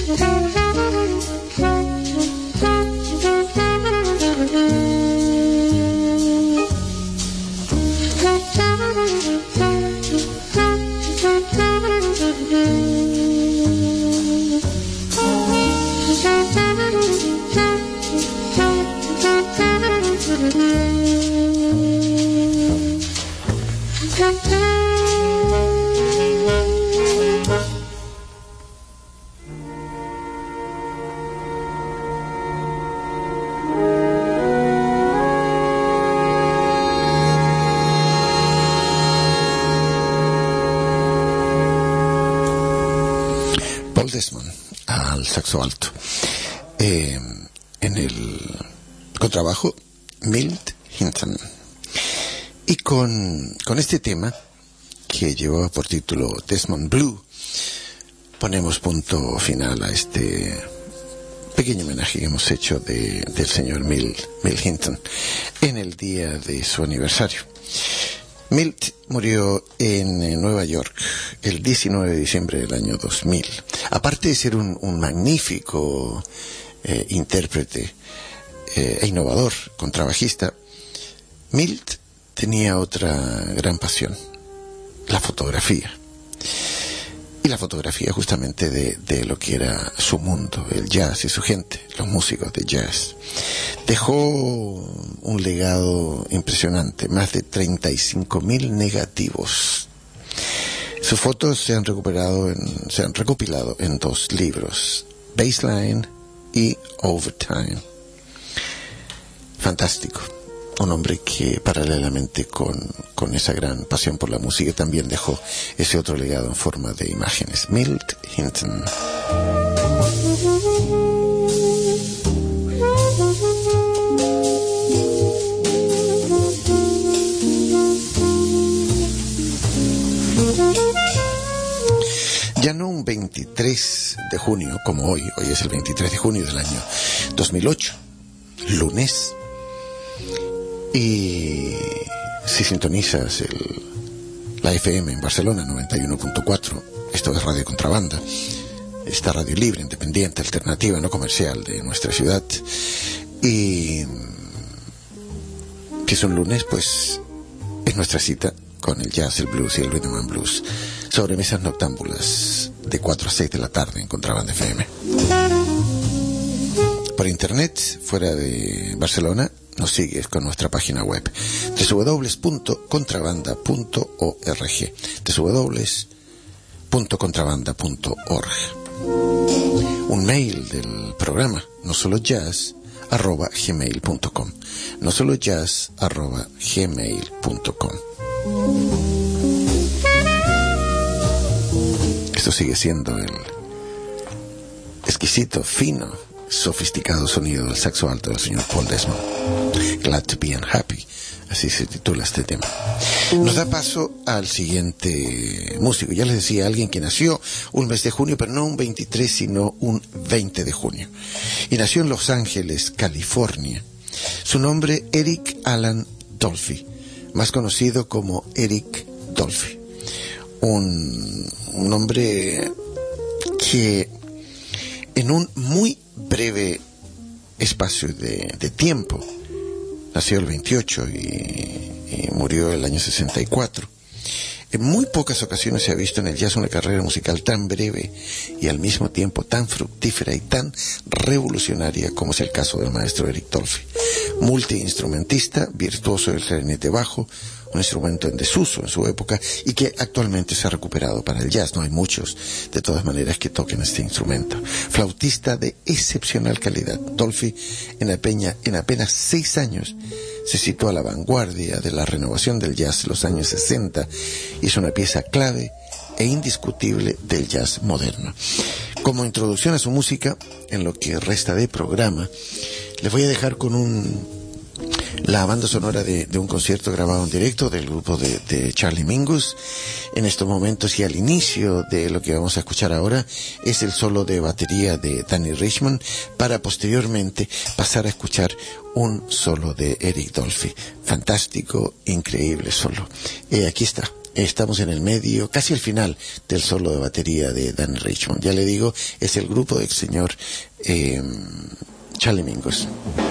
Paul Desmond al saxo alto. En el contrabajo, Milt Hinton. Y con este tema, que llevaba por título Desmond Blue, ponemos punto final a este pequeño homenaje que hemos hecho del señor Milt Hinton en el día de su aniversario. Milt murió en Nueva York el 19 de diciembre del año 2000. Aparte de ser un magnífico intérprete e innovador, contrabajista, Milt tenía otra gran pasión: la fotografía. Y la fotografía justamente de lo que era su mundo, el jazz y su gente, los músicos de jazz. Dejó un legado impresionante, más de 35.000 negativos. Sus fotos se han recopilado en 2 libros, Baseline y Overtime. Fantástico. Un hombre que paralelamente con esa gran pasión por la música también dejó ese otro legado en forma de imágenes. Milt Hinton. Ya no un 23 de junio como hoy es el 23 de junio del año 2008, lunes. Y si sintonizas la FM en Barcelona 91.4, esto es Radio Contrabanda, esta radio libre, independiente, alternativa, no comercial de nuestra ciudad. Y si es un lunes, pues es nuestra cita con el jazz, el blues y el rhythm and blues, sobre mesas noctámbulas de 4 a 6 de la tarde en Contrabanda FM. Por internet, fuera de Barcelona, nos sigues con nuestra página web www.contrabanda.org, www.contrabanda.org. Un mail del programa, no solo jazz @gmail.com, no solo jazz @gmail.com. Esto sigue siendo el exquisito, fino, sofisticado sonido del saxo alto del señor Paul Desmond. Glad to be unhappy, así se titula este tema. Nos da paso al siguiente músico. Ya les decía, alguien que nació un mes de junio, pero no un 23, sino un 20 de junio. Y nació en Los Ángeles, California. Su nombre, Eric Alan Dolphy, más conocido como Eric Dolphy. Un hombre que en un muy breve espacio de tiempo, nació el 28 y murió el año 64. En muy pocas ocasiones se ha visto en el jazz una carrera musical tan breve y al mismo tiempo tan fructífera y tan revolucionaria como es el caso del maestro Eric Dolphy. Multiinstrumentista, virtuoso del clarinete bajo, un instrumento en desuso en su época y que actualmente se ha recuperado para el jazz. No hay muchos, de todas maneras, que toquen este instrumento. Flautista de excepcional calidad, Dolphy en apenas 6 años se situó a la vanguardia de la renovación del jazz de los años 60 y es una pieza clave e indiscutible del jazz moderno. Como introducción a su música, en lo que resta de programa, les voy a dejar con la banda sonora de un concierto grabado en directo del grupo de Charlie Mingus. En estos momentos y al inicio de lo que vamos a escuchar ahora es el solo de batería de Danny Richmond, para posteriormente pasar a escuchar un solo de Eric Dolphy. Fantástico, increíble solo. Aquí está estamos en el medio, casi al final del solo de batería de Danny Richmond. Ya le digo, es el grupo del señor Charlie Mingus.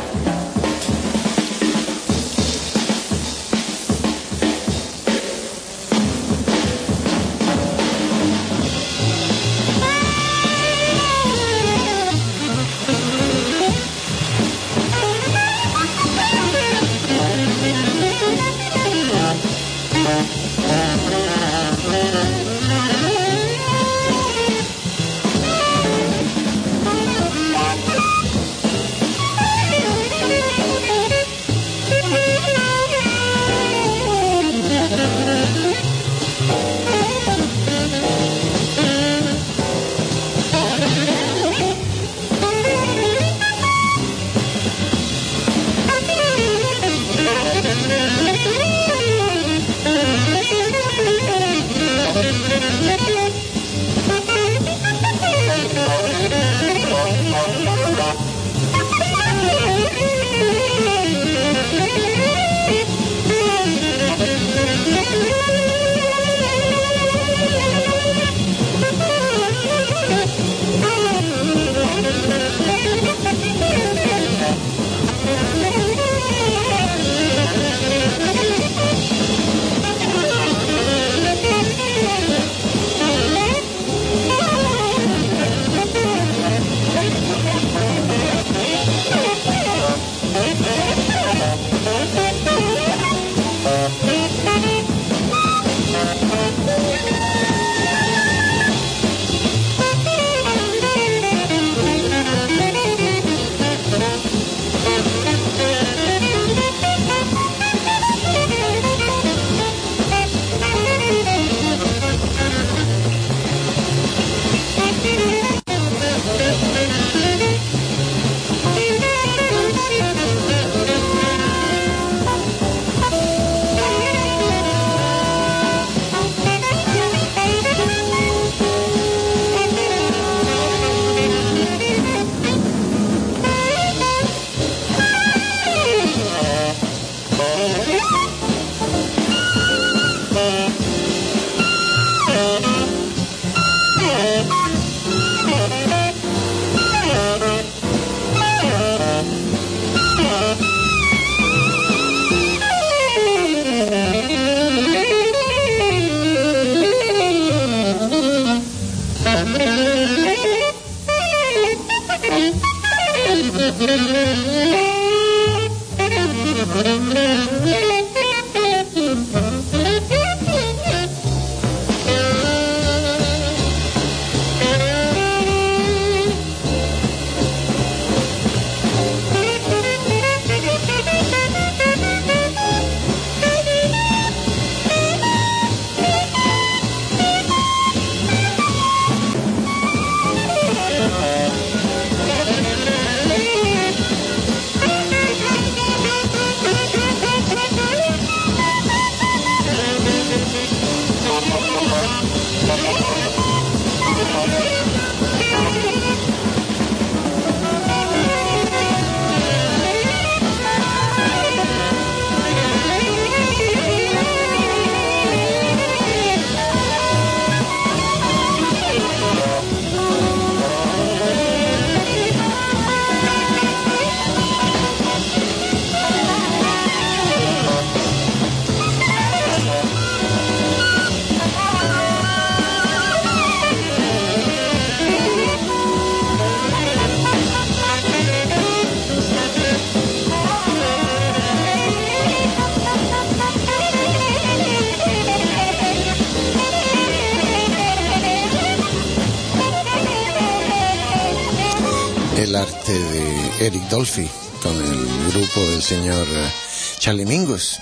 El arte de Eric Dolphy con el grupo del señor Charlie Mingus.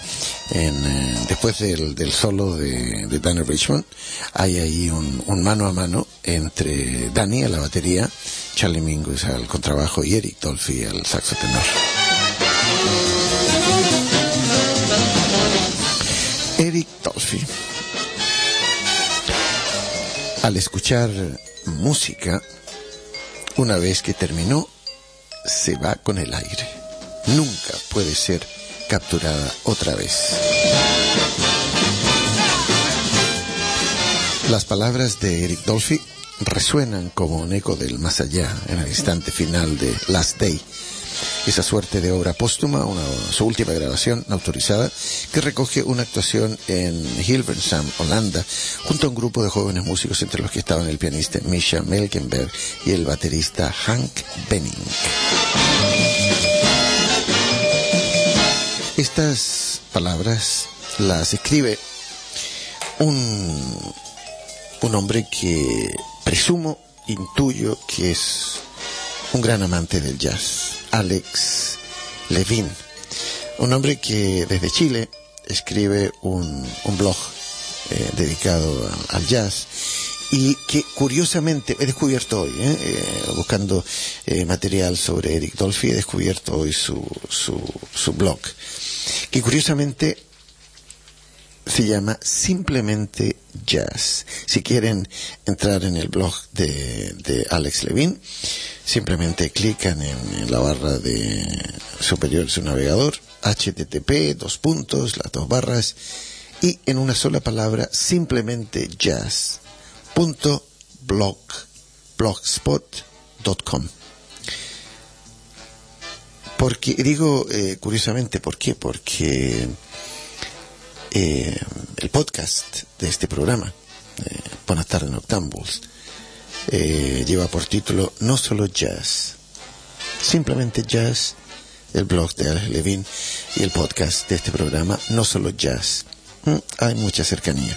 Después del solo de Danny Richmond hay ahí un mano a mano entre Danny a la batería, Charlie Mingus al contrabajo y Eric Dolphy al saxo tenor. Eric Dolphy, al escuchar música, una vez que terminó, se va con el aire. Nunca puede ser capturada otra vez. Las palabras de Eric Dolphy resuenan como un eco del más allá en el instante final de Last Day, esa suerte de obra póstuma, su última grabación no autorizada, que recoge una actuación en Hilversum, Holanda, junto a un grupo de jóvenes músicos, entre los que estaban el pianista Misha Melkenberg y el baterista Hank Benning. Estas palabras las escribe un hombre que intuyo que es un gran amante del jazz, Alex Levin, un hombre que desde Chile escribe un blog dedicado al jazz, y que curiosamente he descubierto hoy, buscando material sobre Eric Dolphy, he descubierto hoy su blog, que curiosamente se llama Simplemente Jazz. Si quieren entrar en el blog de Alex Levin, simplemente clican en la barra superior de su navegador, http, las dos barras, y en una sola palabra, simplemente jazz.blogspot.com. Porque digo curiosamente, ¿por qué? Porque el podcast de este programa, Buenas tardes Noctámbulos, lleva por título No Solo Jazz, Simplemente Jazz, el blog de Alex Levin, y el podcast de este programa No Solo Jazz. Hay mucha cercanía.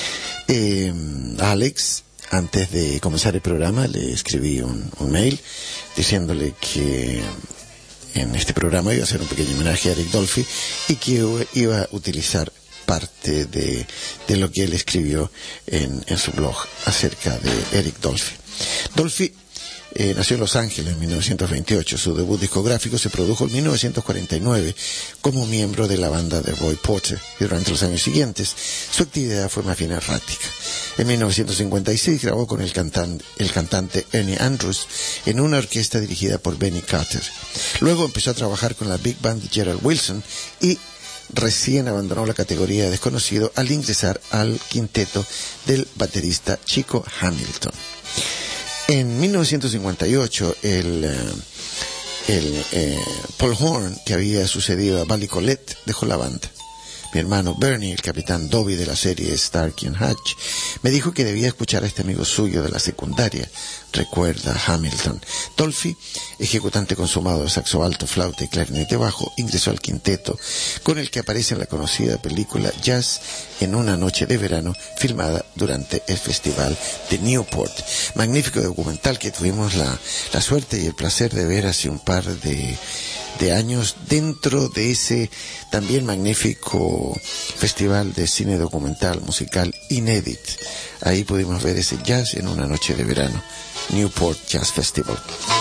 Alex, antes de comenzar el programa, le escribí un mail diciéndole que en este programa iba a hacer un pequeño homenaje a Eric Dolphy y que iba a utilizar parte de lo que él escribió en su blog acerca de Eric Dolphy. Dolphy nació en Los Ángeles en 1928. Su debut discográfico se produjo en 1949 como miembro de la banda de Roy Porter, y durante los años siguientes su actividad fue más bien errática. En 1956 grabó con el cantante Ernie Andrews en una orquesta dirigida por Benny Carter. Luego empezó a trabajar con la Big Band de Gerald Wilson y recién abandonó la categoría de desconocido al ingresar al quinteto del baterista Chico Hamilton. En 1958, Paul Horn, que había sucedido a Buddy Collette, dejó la banda. Mi hermano Bernie, el capitán Dobby de la serie Starkey and Hutch, me dijo que debía escuchar a este amigo suyo de la secundaria, recuerda Hamilton. Dolphy, ejecutante consumado de saxo alto, flauta y clarinete bajo, ingresó al quinteto, con el que aparece en la conocida película Jazz en una noche de verano, filmada durante el Festival de Newport. Magnífico documental que tuvimos la suerte y el placer de ver hace un par de años dentro de ese también magnífico festival de cine documental musical Inédit. Ahí pudimos ver ese Jazz en una noche de verano, Newport Jazz Festival.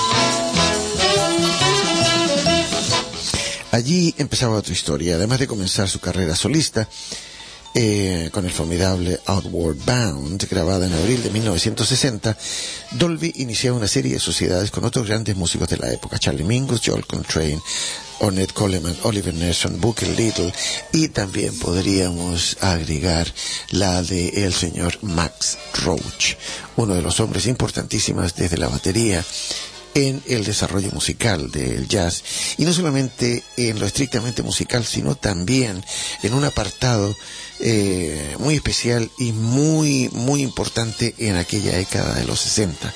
Allí empezaba otra historia. Además de comenzar su carrera solista con el formidable Outward Bound, grabada en abril de 1960, Dolphy inició una serie de sociedades con otros grandes músicos de la época: Charlie Mingus, Joel Coltrane, Ornette Coleman, Oliver Nelson, Booker Little, y también podríamos agregar la de el señor Max Roach, uno de los hombres importantísimos desde la batería en el desarrollo musical del jazz, y no solamente en lo estrictamente musical, sino también en un apartado muy especial y muy muy importante en aquella década de los 60,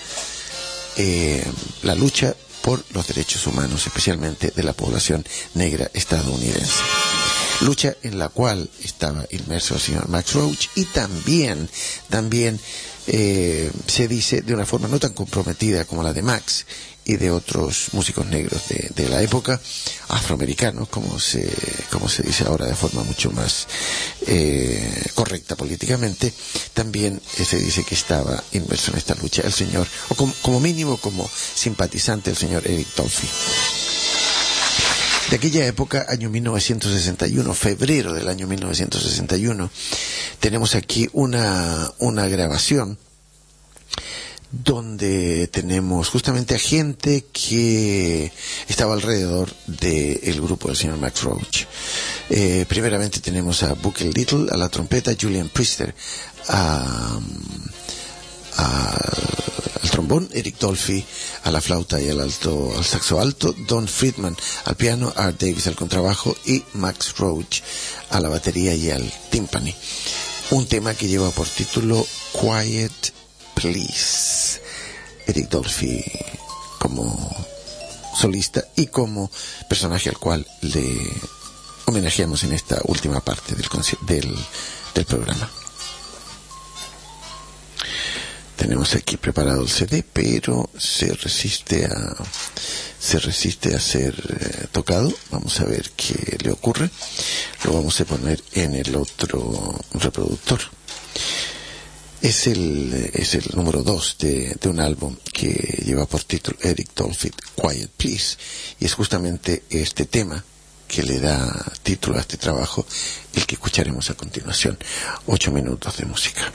la lucha por los derechos humanos, especialmente de la población negra estadounidense. Lucha en la cual estaba inmerso el señor Max Roach, y también se dice de una forma no tan comprometida como la de Max y de otros músicos negros de la época, afroamericanos, como se dice ahora de forma mucho más correcta políticamente. También se dice que estaba inmerso en esta lucha el señor, o como mínimo como simpatizante, el señor Eric Dolphy. De aquella época, año 1961, febrero del año 1961, tenemos aquí una grabación donde tenemos justamente a gente que estaba alrededor del grupo del señor Max Roach. Primeramente tenemos a Booker Little a la trompeta, Julian Priester al trombón, Eric Dolphy a la flauta y al saxo alto, Don Friedman al piano, Art Davis al contrabajo y Max Roach a la batería y al tímpani. Un tema que lleva por título Quiet Please. Eric Dolphy como solista y como personaje al cual le homenajeamos en esta última parte del programa. Tenemos aquí preparado el CD, pero se resiste a ser tocado. Vamos a ver qué le ocurre. Lo vamos a poner en el otro reproductor. Es el número 2 de un álbum que lleva por título Eric Dolphy, Quiet Please, y es justamente este tema que le da título a este trabajo el que escucharemos a continuación. 8 minutos de música.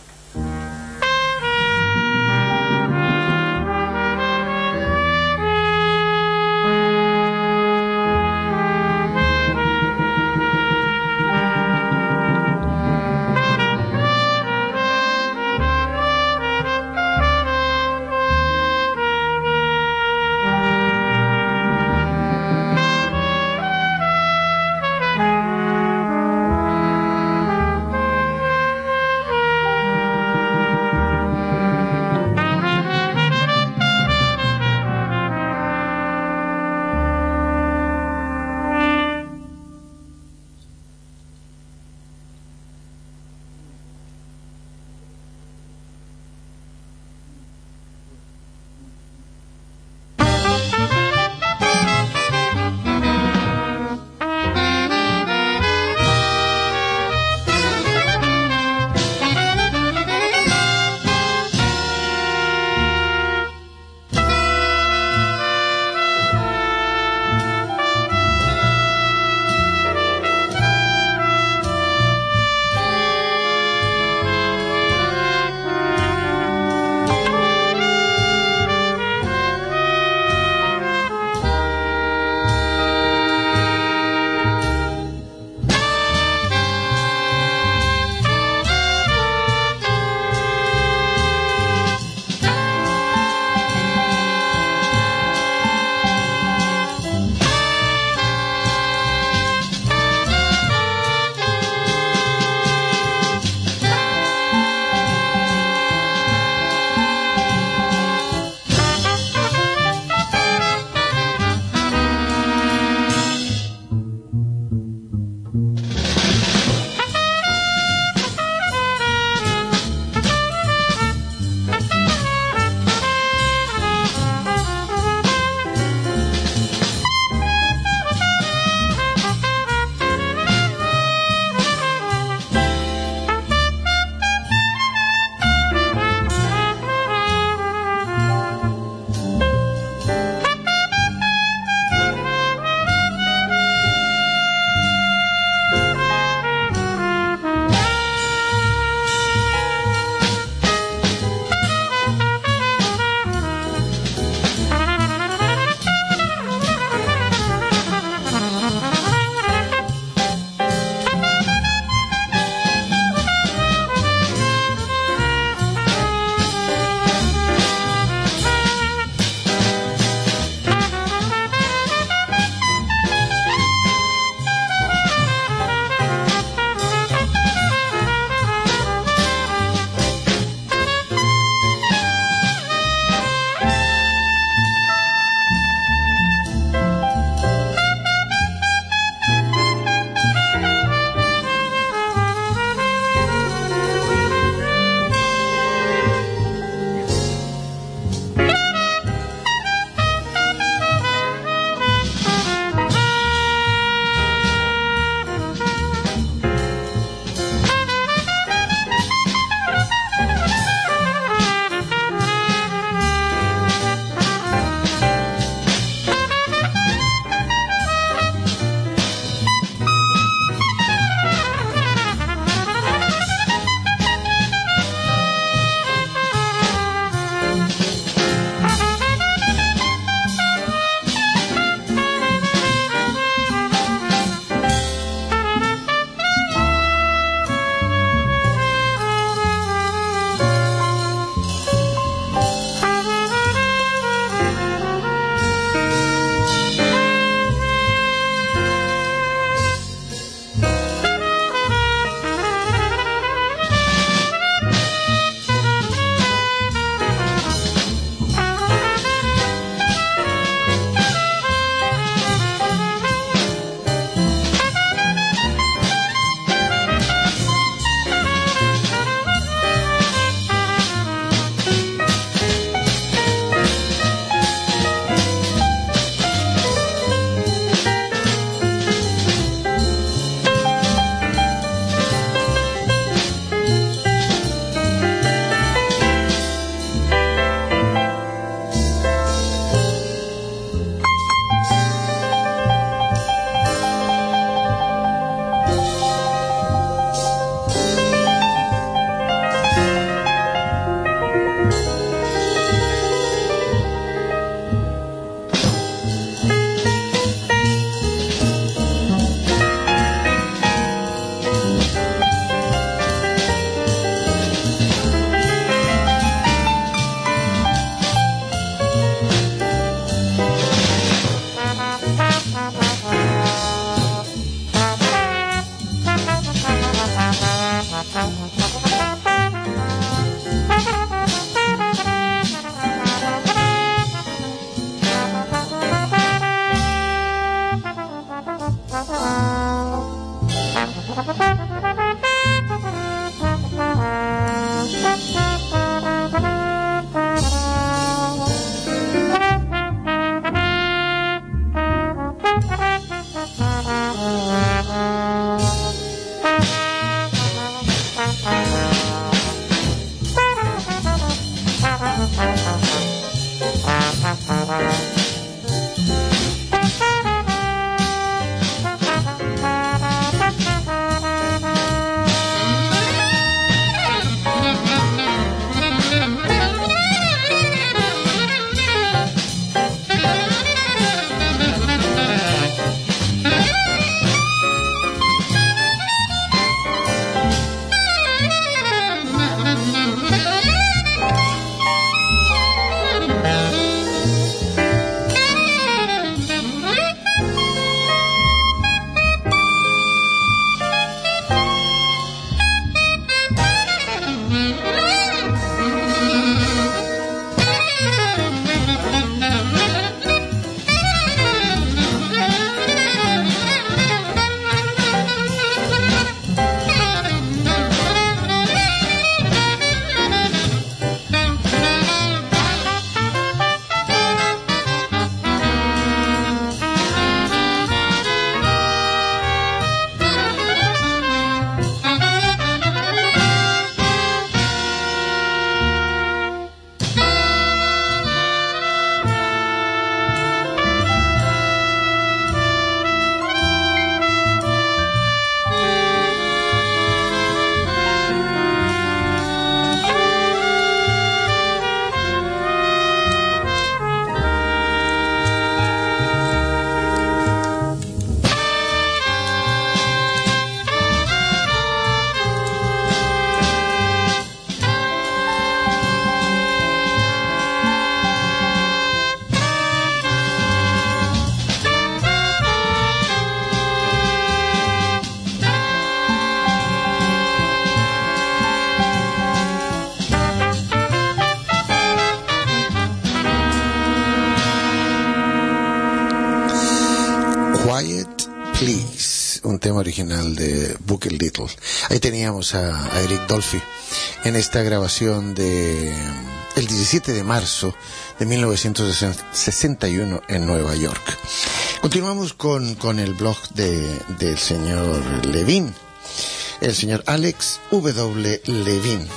Quiet Please, un tema original de Booker Little. Ahí teníamos a Eric Dolphy en esta grabación de el 17 de marzo de 1961 en Nueva York. Continuamos con el blog del señor Levine, el señor Alex W. Levine,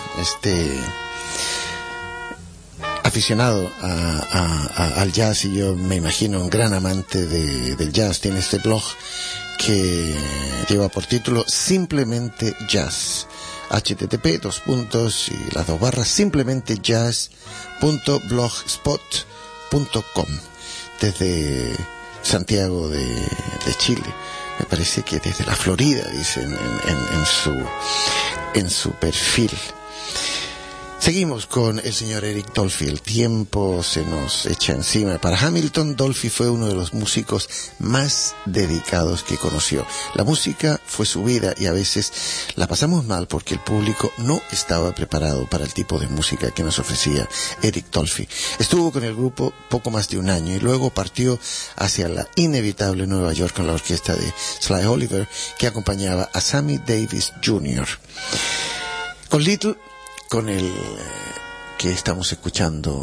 aficionado al jazz, y yo me imagino un gran amante del jazz. Tiene este blog que lleva por título Simplemente Jazz, http:// simplementejazz.blogspot.com, desde Santiago de Chile. Me parece que desde la Florida, dicen en su perfil. Seguimos con el señor Eric Dolphy. El tiempo se nos echa encima. Para Hamilton, Dolphy fue uno de los músicos más dedicados que conoció. La música fue su vida y a veces la pasamos mal porque el público no estaba preparado para el tipo de música que nos ofrecía Eric Dolphy. Estuvo con el grupo poco más de un año y luego partió hacia la inevitable Nueva York con la orquesta de Sly Oliver, que acompañaba a Sammy Davis Jr. Con Little, con el que estamos escuchando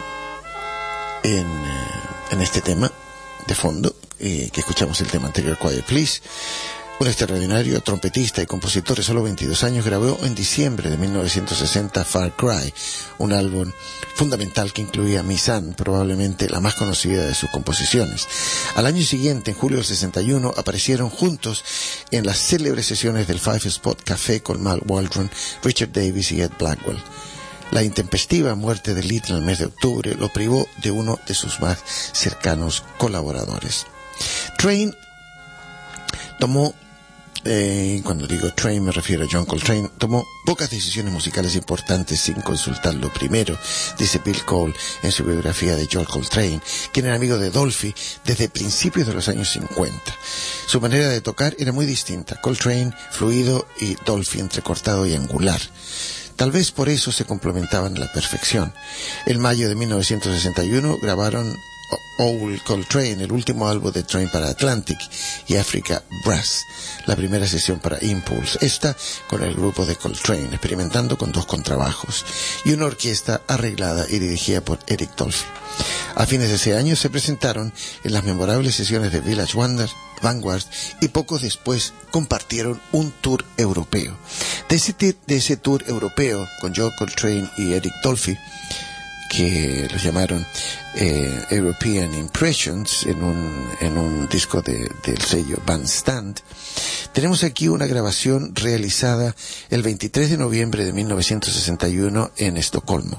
en este tema de fondo, que escuchamos el tema anterior, Quiet Please, un extraordinario trompetista y compositor de solo 22 años, grabó en diciembre de 1960 Far Cry, un álbum fundamental que incluía Miss Anne, probablemente la más conocida de sus composiciones. Al año siguiente, en julio del 61, aparecieron juntos en las célebres sesiones del Five Spot Café con Mal Waldron, Richard Davis y Ed Blackwell. La intempestiva muerte de Little en el mes de octubre lo privó de uno de sus más cercanos colaboradores. Train tomó, cuando digo Train me refiero a John Coltrane, tomó pocas decisiones musicales importantes sin consultarlo primero, dice Bill Cole en su biografía de John Coltrane, quien era amigo de Dolphy desde principios de los años 50. Su manera de tocar era muy distinta, Coltrane fluido y Dolphy entrecortado y angular. Tal vez por eso se complementaban a la perfección. En mayo de 1961 grabaron Old Coltrane, el último álbum de Train para Atlantic y Africa Brass, la primera sesión para Impulse, esta con el grupo de Coltrane, experimentando con 2 contrabajos y una orquesta arreglada y dirigida por Eric Dolphy. A fines de ese año se presentaron en las memorables sesiones de Village Vanguard y poco después compartieron un tour europeo. De ese tour europeo con John Coltrane y Eric Dolphy, que los llamaron European Impressions en un disco del sello Bandstand, tenemos aquí una grabación realizada el 23 de noviembre de 1961 en Estocolmo,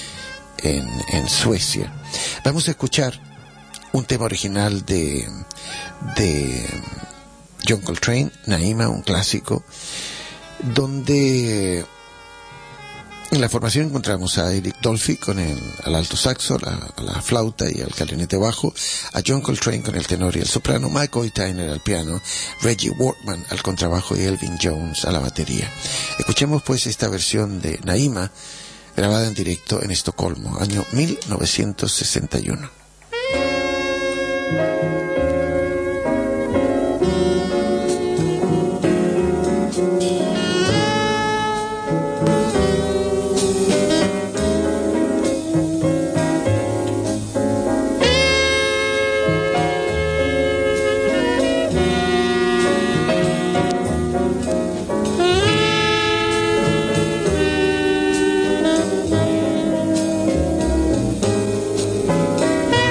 en Suecia. Vamos a escuchar un tema original de John Coltrane, Naima, un clásico, donde en la formación encontramos a Eric Dolphy con al alto saxo, a la flauta y al clarinete bajo, a John Coltrane con el tenor y el soprano, Mike Oitiner al piano, Reggie Workman al contrabajo y Elvin Jones a la batería. Escuchemos pues esta versión de Naima, grabada en directo en Estocolmo, año 1961. Thank you.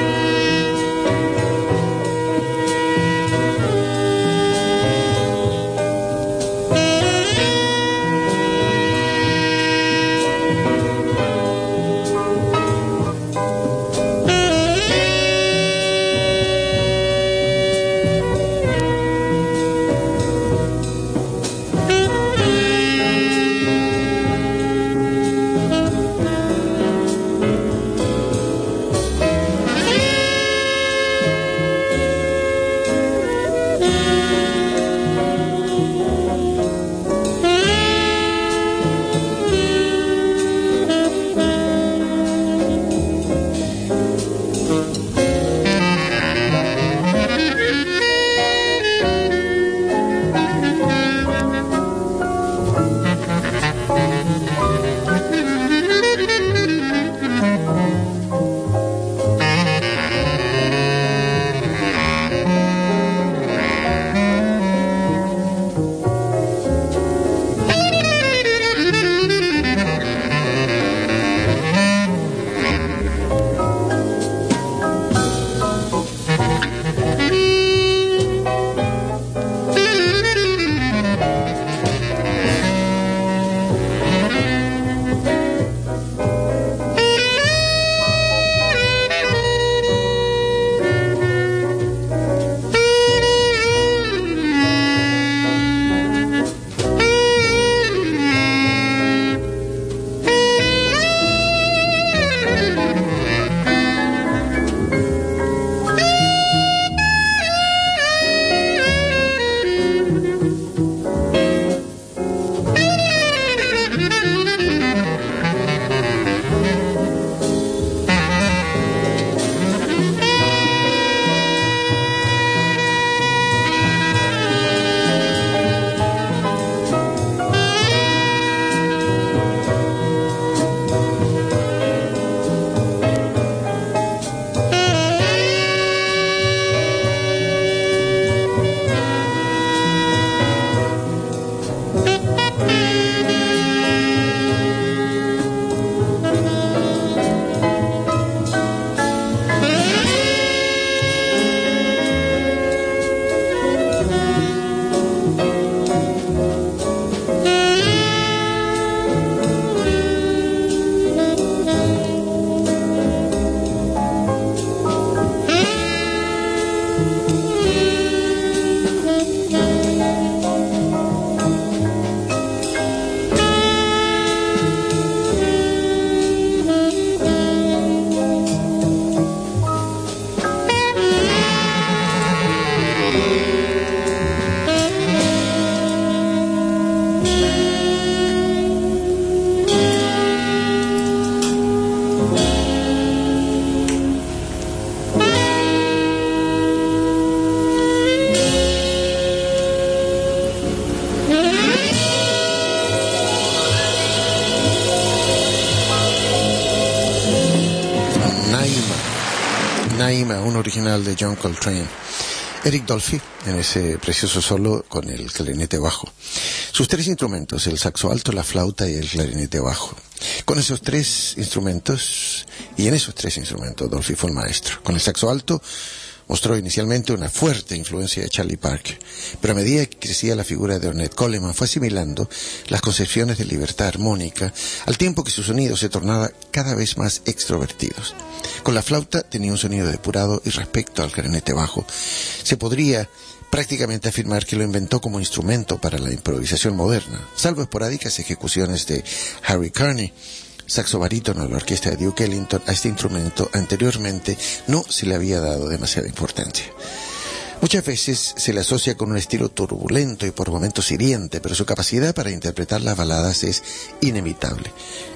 original de John Coltrane. Eric Dolphy en ese precioso solo con el clarinete bajo. Sus tres instrumentos, el saxo alto, la flauta y el clarinete bajo. Con esos tres instrumentos, y en esos tres instrumentos, Dolphy fue el maestro. Con el saxo alto mostró inicialmente una fuerte influencia de Charlie Parker, pero a medida que crecía la figura de Ornette Coleman fue asimilando las concepciones de libertad armónica, al tiempo que su sonido se tornaba cada vez más extrovertidos. Con la flauta tenía un sonido depurado y respecto al clarinete bajo, se podría prácticamente afirmar que lo inventó como instrumento para la improvisación moderna, salvo esporádicas ejecuciones de Harry Carney, saxo barítono de la orquesta de Duke Ellington. A este instrumento anteriormente no se le había dado demasiada importancia. Muchas veces se le asocia con un estilo turbulento y por momentos hiriente, pero su capacidad para interpretar las baladas es inimitable.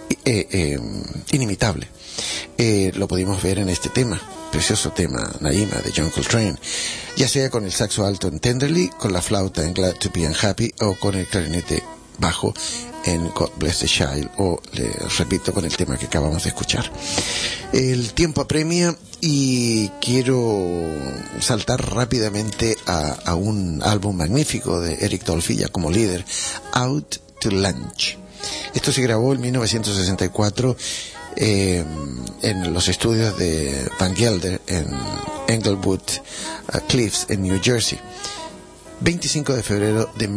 Lo pudimos ver en este tema, precioso tema, Naima, de John Coltrane, ya sea con el saxo alto en Tenderly, con la flauta en Glad to Be Unhappy o con el clarinete bajo en God Bless the Child, o le repito, con el tema que acabamos de escuchar. El tiempo apremia y quiero saltar rápidamente a un álbum magnífico de Eric Dolphy ya como líder, Out to Lunch. Esto se grabó en 1964 en los estudios de Van Gelder en Englewood Cliffs en New Jersey, 25 de febrero de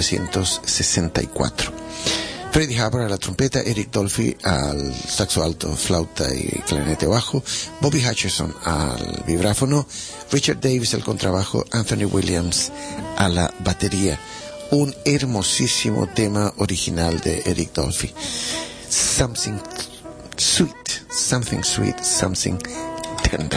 1964. Freddie Hubbard a la trompeta, Eric Dolphy al saxo alto, flauta y clarinete bajo, Bobby Hutcherson al vibráfono, Richard Davis al contrabajo, Anthony Williams a la batería. Un hermosísimo tema original de Eric Dolphy. Something sweet, something tender.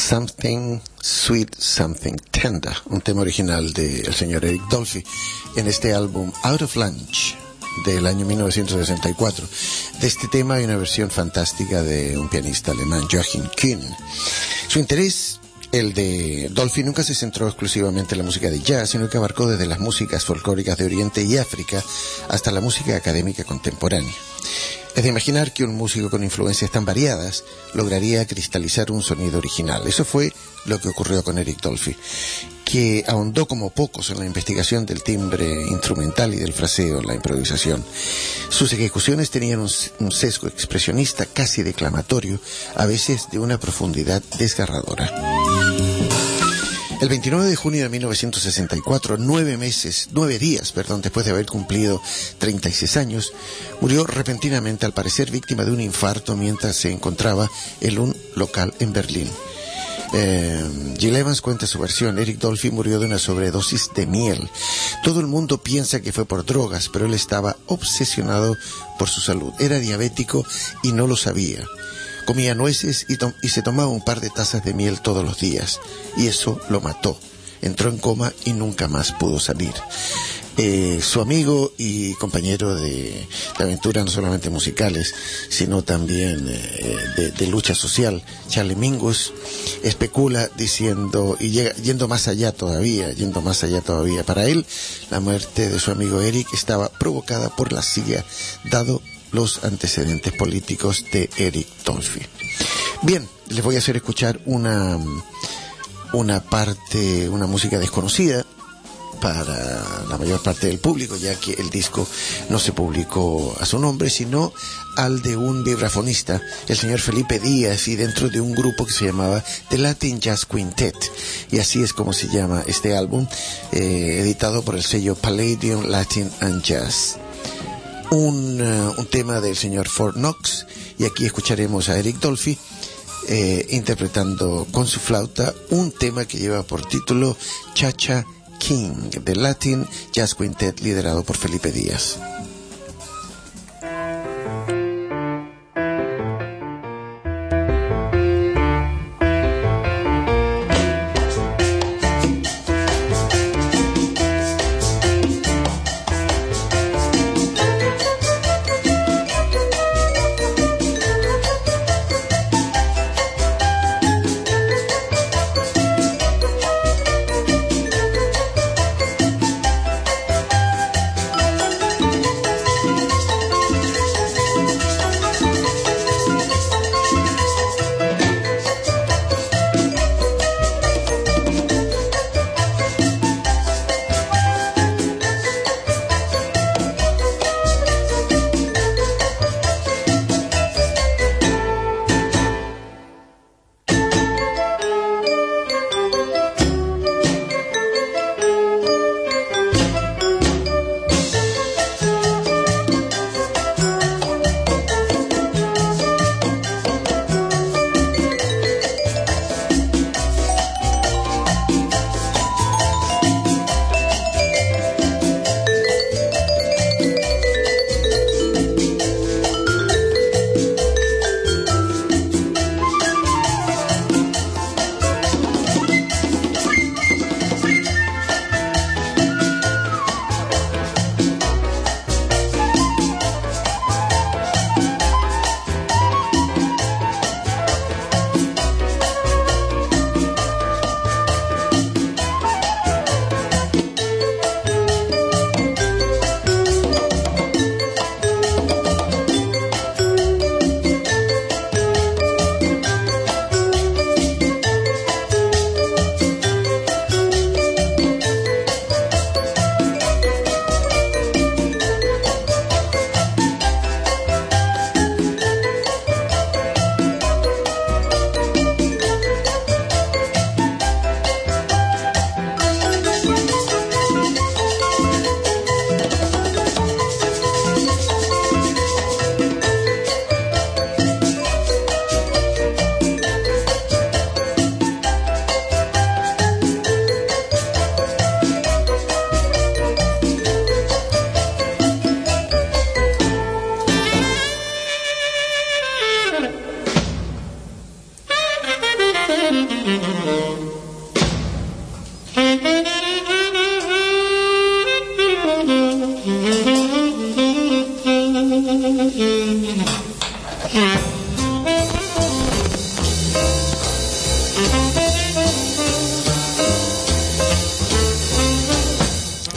Something Sweet, Something Tender, un tema original del señor Eric Dolphy en este álbum Out of Lunch del año 1964. De este tema hay una versión fantástica de un pianista alemán, Joachim Kuhn. Su interés, el de Dolphy, nunca se centró exclusivamente en la música de jazz, sino que abarcó desde las músicas folclóricas de Oriente y África hasta la música académica contemporánea. Es de imaginar que un músico con influencias tan variadas lograría cristalizar un sonido original. Eso fue lo que ocurrió con Eric Dolphy, que ahondó como pocos en la investigación del timbre instrumental y del fraseo en la improvisación. Sus ejecuciones tenían un sesgo expresionista casi declamatorio, a veces de una profundidad desgarradora. El 29 de junio de 1964, 9 días después de haber cumplido 36 años, murió repentinamente, al parecer víctima de un infarto mientras se encontraba en un local en Berlín. Gil Evans cuenta su versión. Eric Dolphy murió de una sobredosis de miel. Todo el mundo piensa que fue por drogas, pero él estaba obsesionado por su salud. Era diabético y no lo sabía. Comía nueces y se tomaba un par de tazas de miel todos los días, y eso lo mató. Entró en coma y nunca más pudo salir. Su amigo y compañero de aventuras, no solamente musicales, sino también de lucha social, Charlie Mingus, especula diciendo, y yendo más allá todavía. Para él, la muerte de su amigo Eric estaba provocada por la CIA, dado los antecedentes políticos de Eric Dolphy. Bien, les voy a hacer escuchar una música desconocida para la mayor parte del público, ya que el disco no se publicó a su nombre, sino al de un vibrafonista, el señor Felipe Díaz, y dentro de un grupo que se llamaba The Latin Jazz Quintet, y así es como se llama este álbum, editado por el sello Palladium Latin and Jazz. Un tema del señor Fort Knox, y aquí escucharemos a Eric Dolphy interpretando con su flauta un tema que lleva por título Cha-Cha King, de Latin Jazz Quintet, liderado por Felipe Díaz.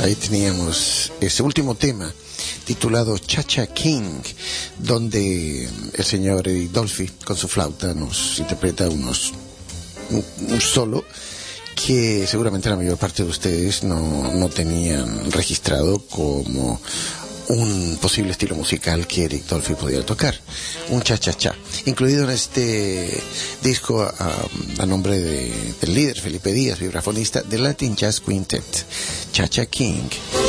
Ahí teníamos ese último tema titulado Cha-Cha King, donde el señor Eric Dolphy con su flauta nos interpreta un solo que seguramente la mayor parte de ustedes no tenían registrado como un posible estilo musical que Eric Dolphy podía tocar, un cha-cha-cha, incluido en este disco a nombre del líder Felipe Díaz, vibrafonista de Latin Jazz Quintet, Cha-Cha King.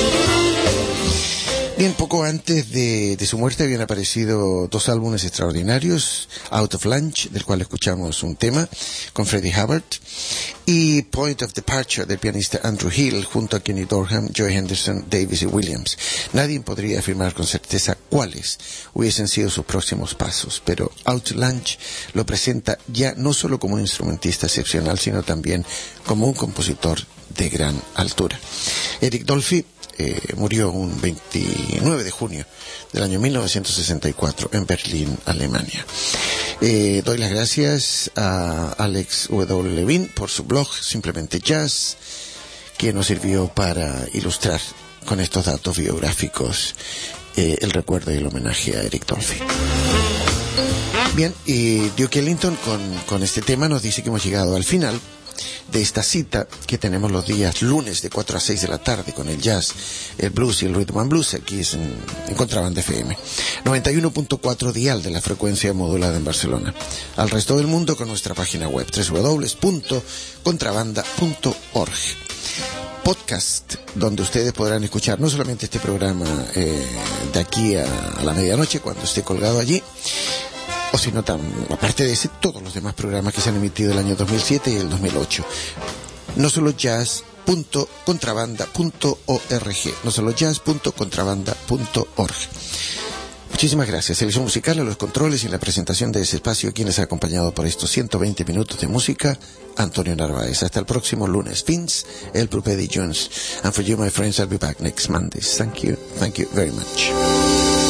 Bien, poco antes de su muerte habían aparecido dos álbumes extraordinarios, Out of Lunch, del cual escuchamos un tema, con Freddie Hubbard, y Point of Departure, del pianista Andrew Hill, junto a Kenny Dorham, Joey Henderson, Davis y Williams. Nadie podría afirmar con certeza cuáles hubiesen sido sus próximos pasos, pero Out of Lunch lo presenta ya no solo como un instrumentista excepcional, sino también como un compositor de gran altura. Eric Dolphy murió un 29 de junio del año 1964 en Berlín, Alemania. Doy las gracias a Alex W. Levin por su blog Simplemente Jazz, que nos sirvió para ilustrar con estos datos biográficos el recuerdo y el homenaje a Eric Dolphy. Bien, y Duke Ellington con este tema nos dice que hemos llegado al final de esta cita que tenemos los días lunes de 4 a 6 de la tarde con el jazz, el blues y el rhythm and blues. Aquí es en Contrabanda FM 91.4 dial de la frecuencia modulada en Barcelona. Al resto del mundo con nuestra página web www.contrabanda.org. Podcast donde ustedes podrán escuchar no solamente este programa de aquí a la medianoche cuando esté colgado allí, o sino aparte de ese, todos los demás programas que se han emitido el año 2007 y el 2008. No solo jazz.contrabanda.org, no solo jazz.contrabanda.org. Muchísimas gracias. Selección musical, a los controles y en la presentación de ese espacio, quien les ha acompañado por estos 120 minutos de música, Antonio Narváez. Hasta el próximo lunes. Vince, El Propedi Jones. And for you, my friends, I'll be back next Monday. Thank you very much.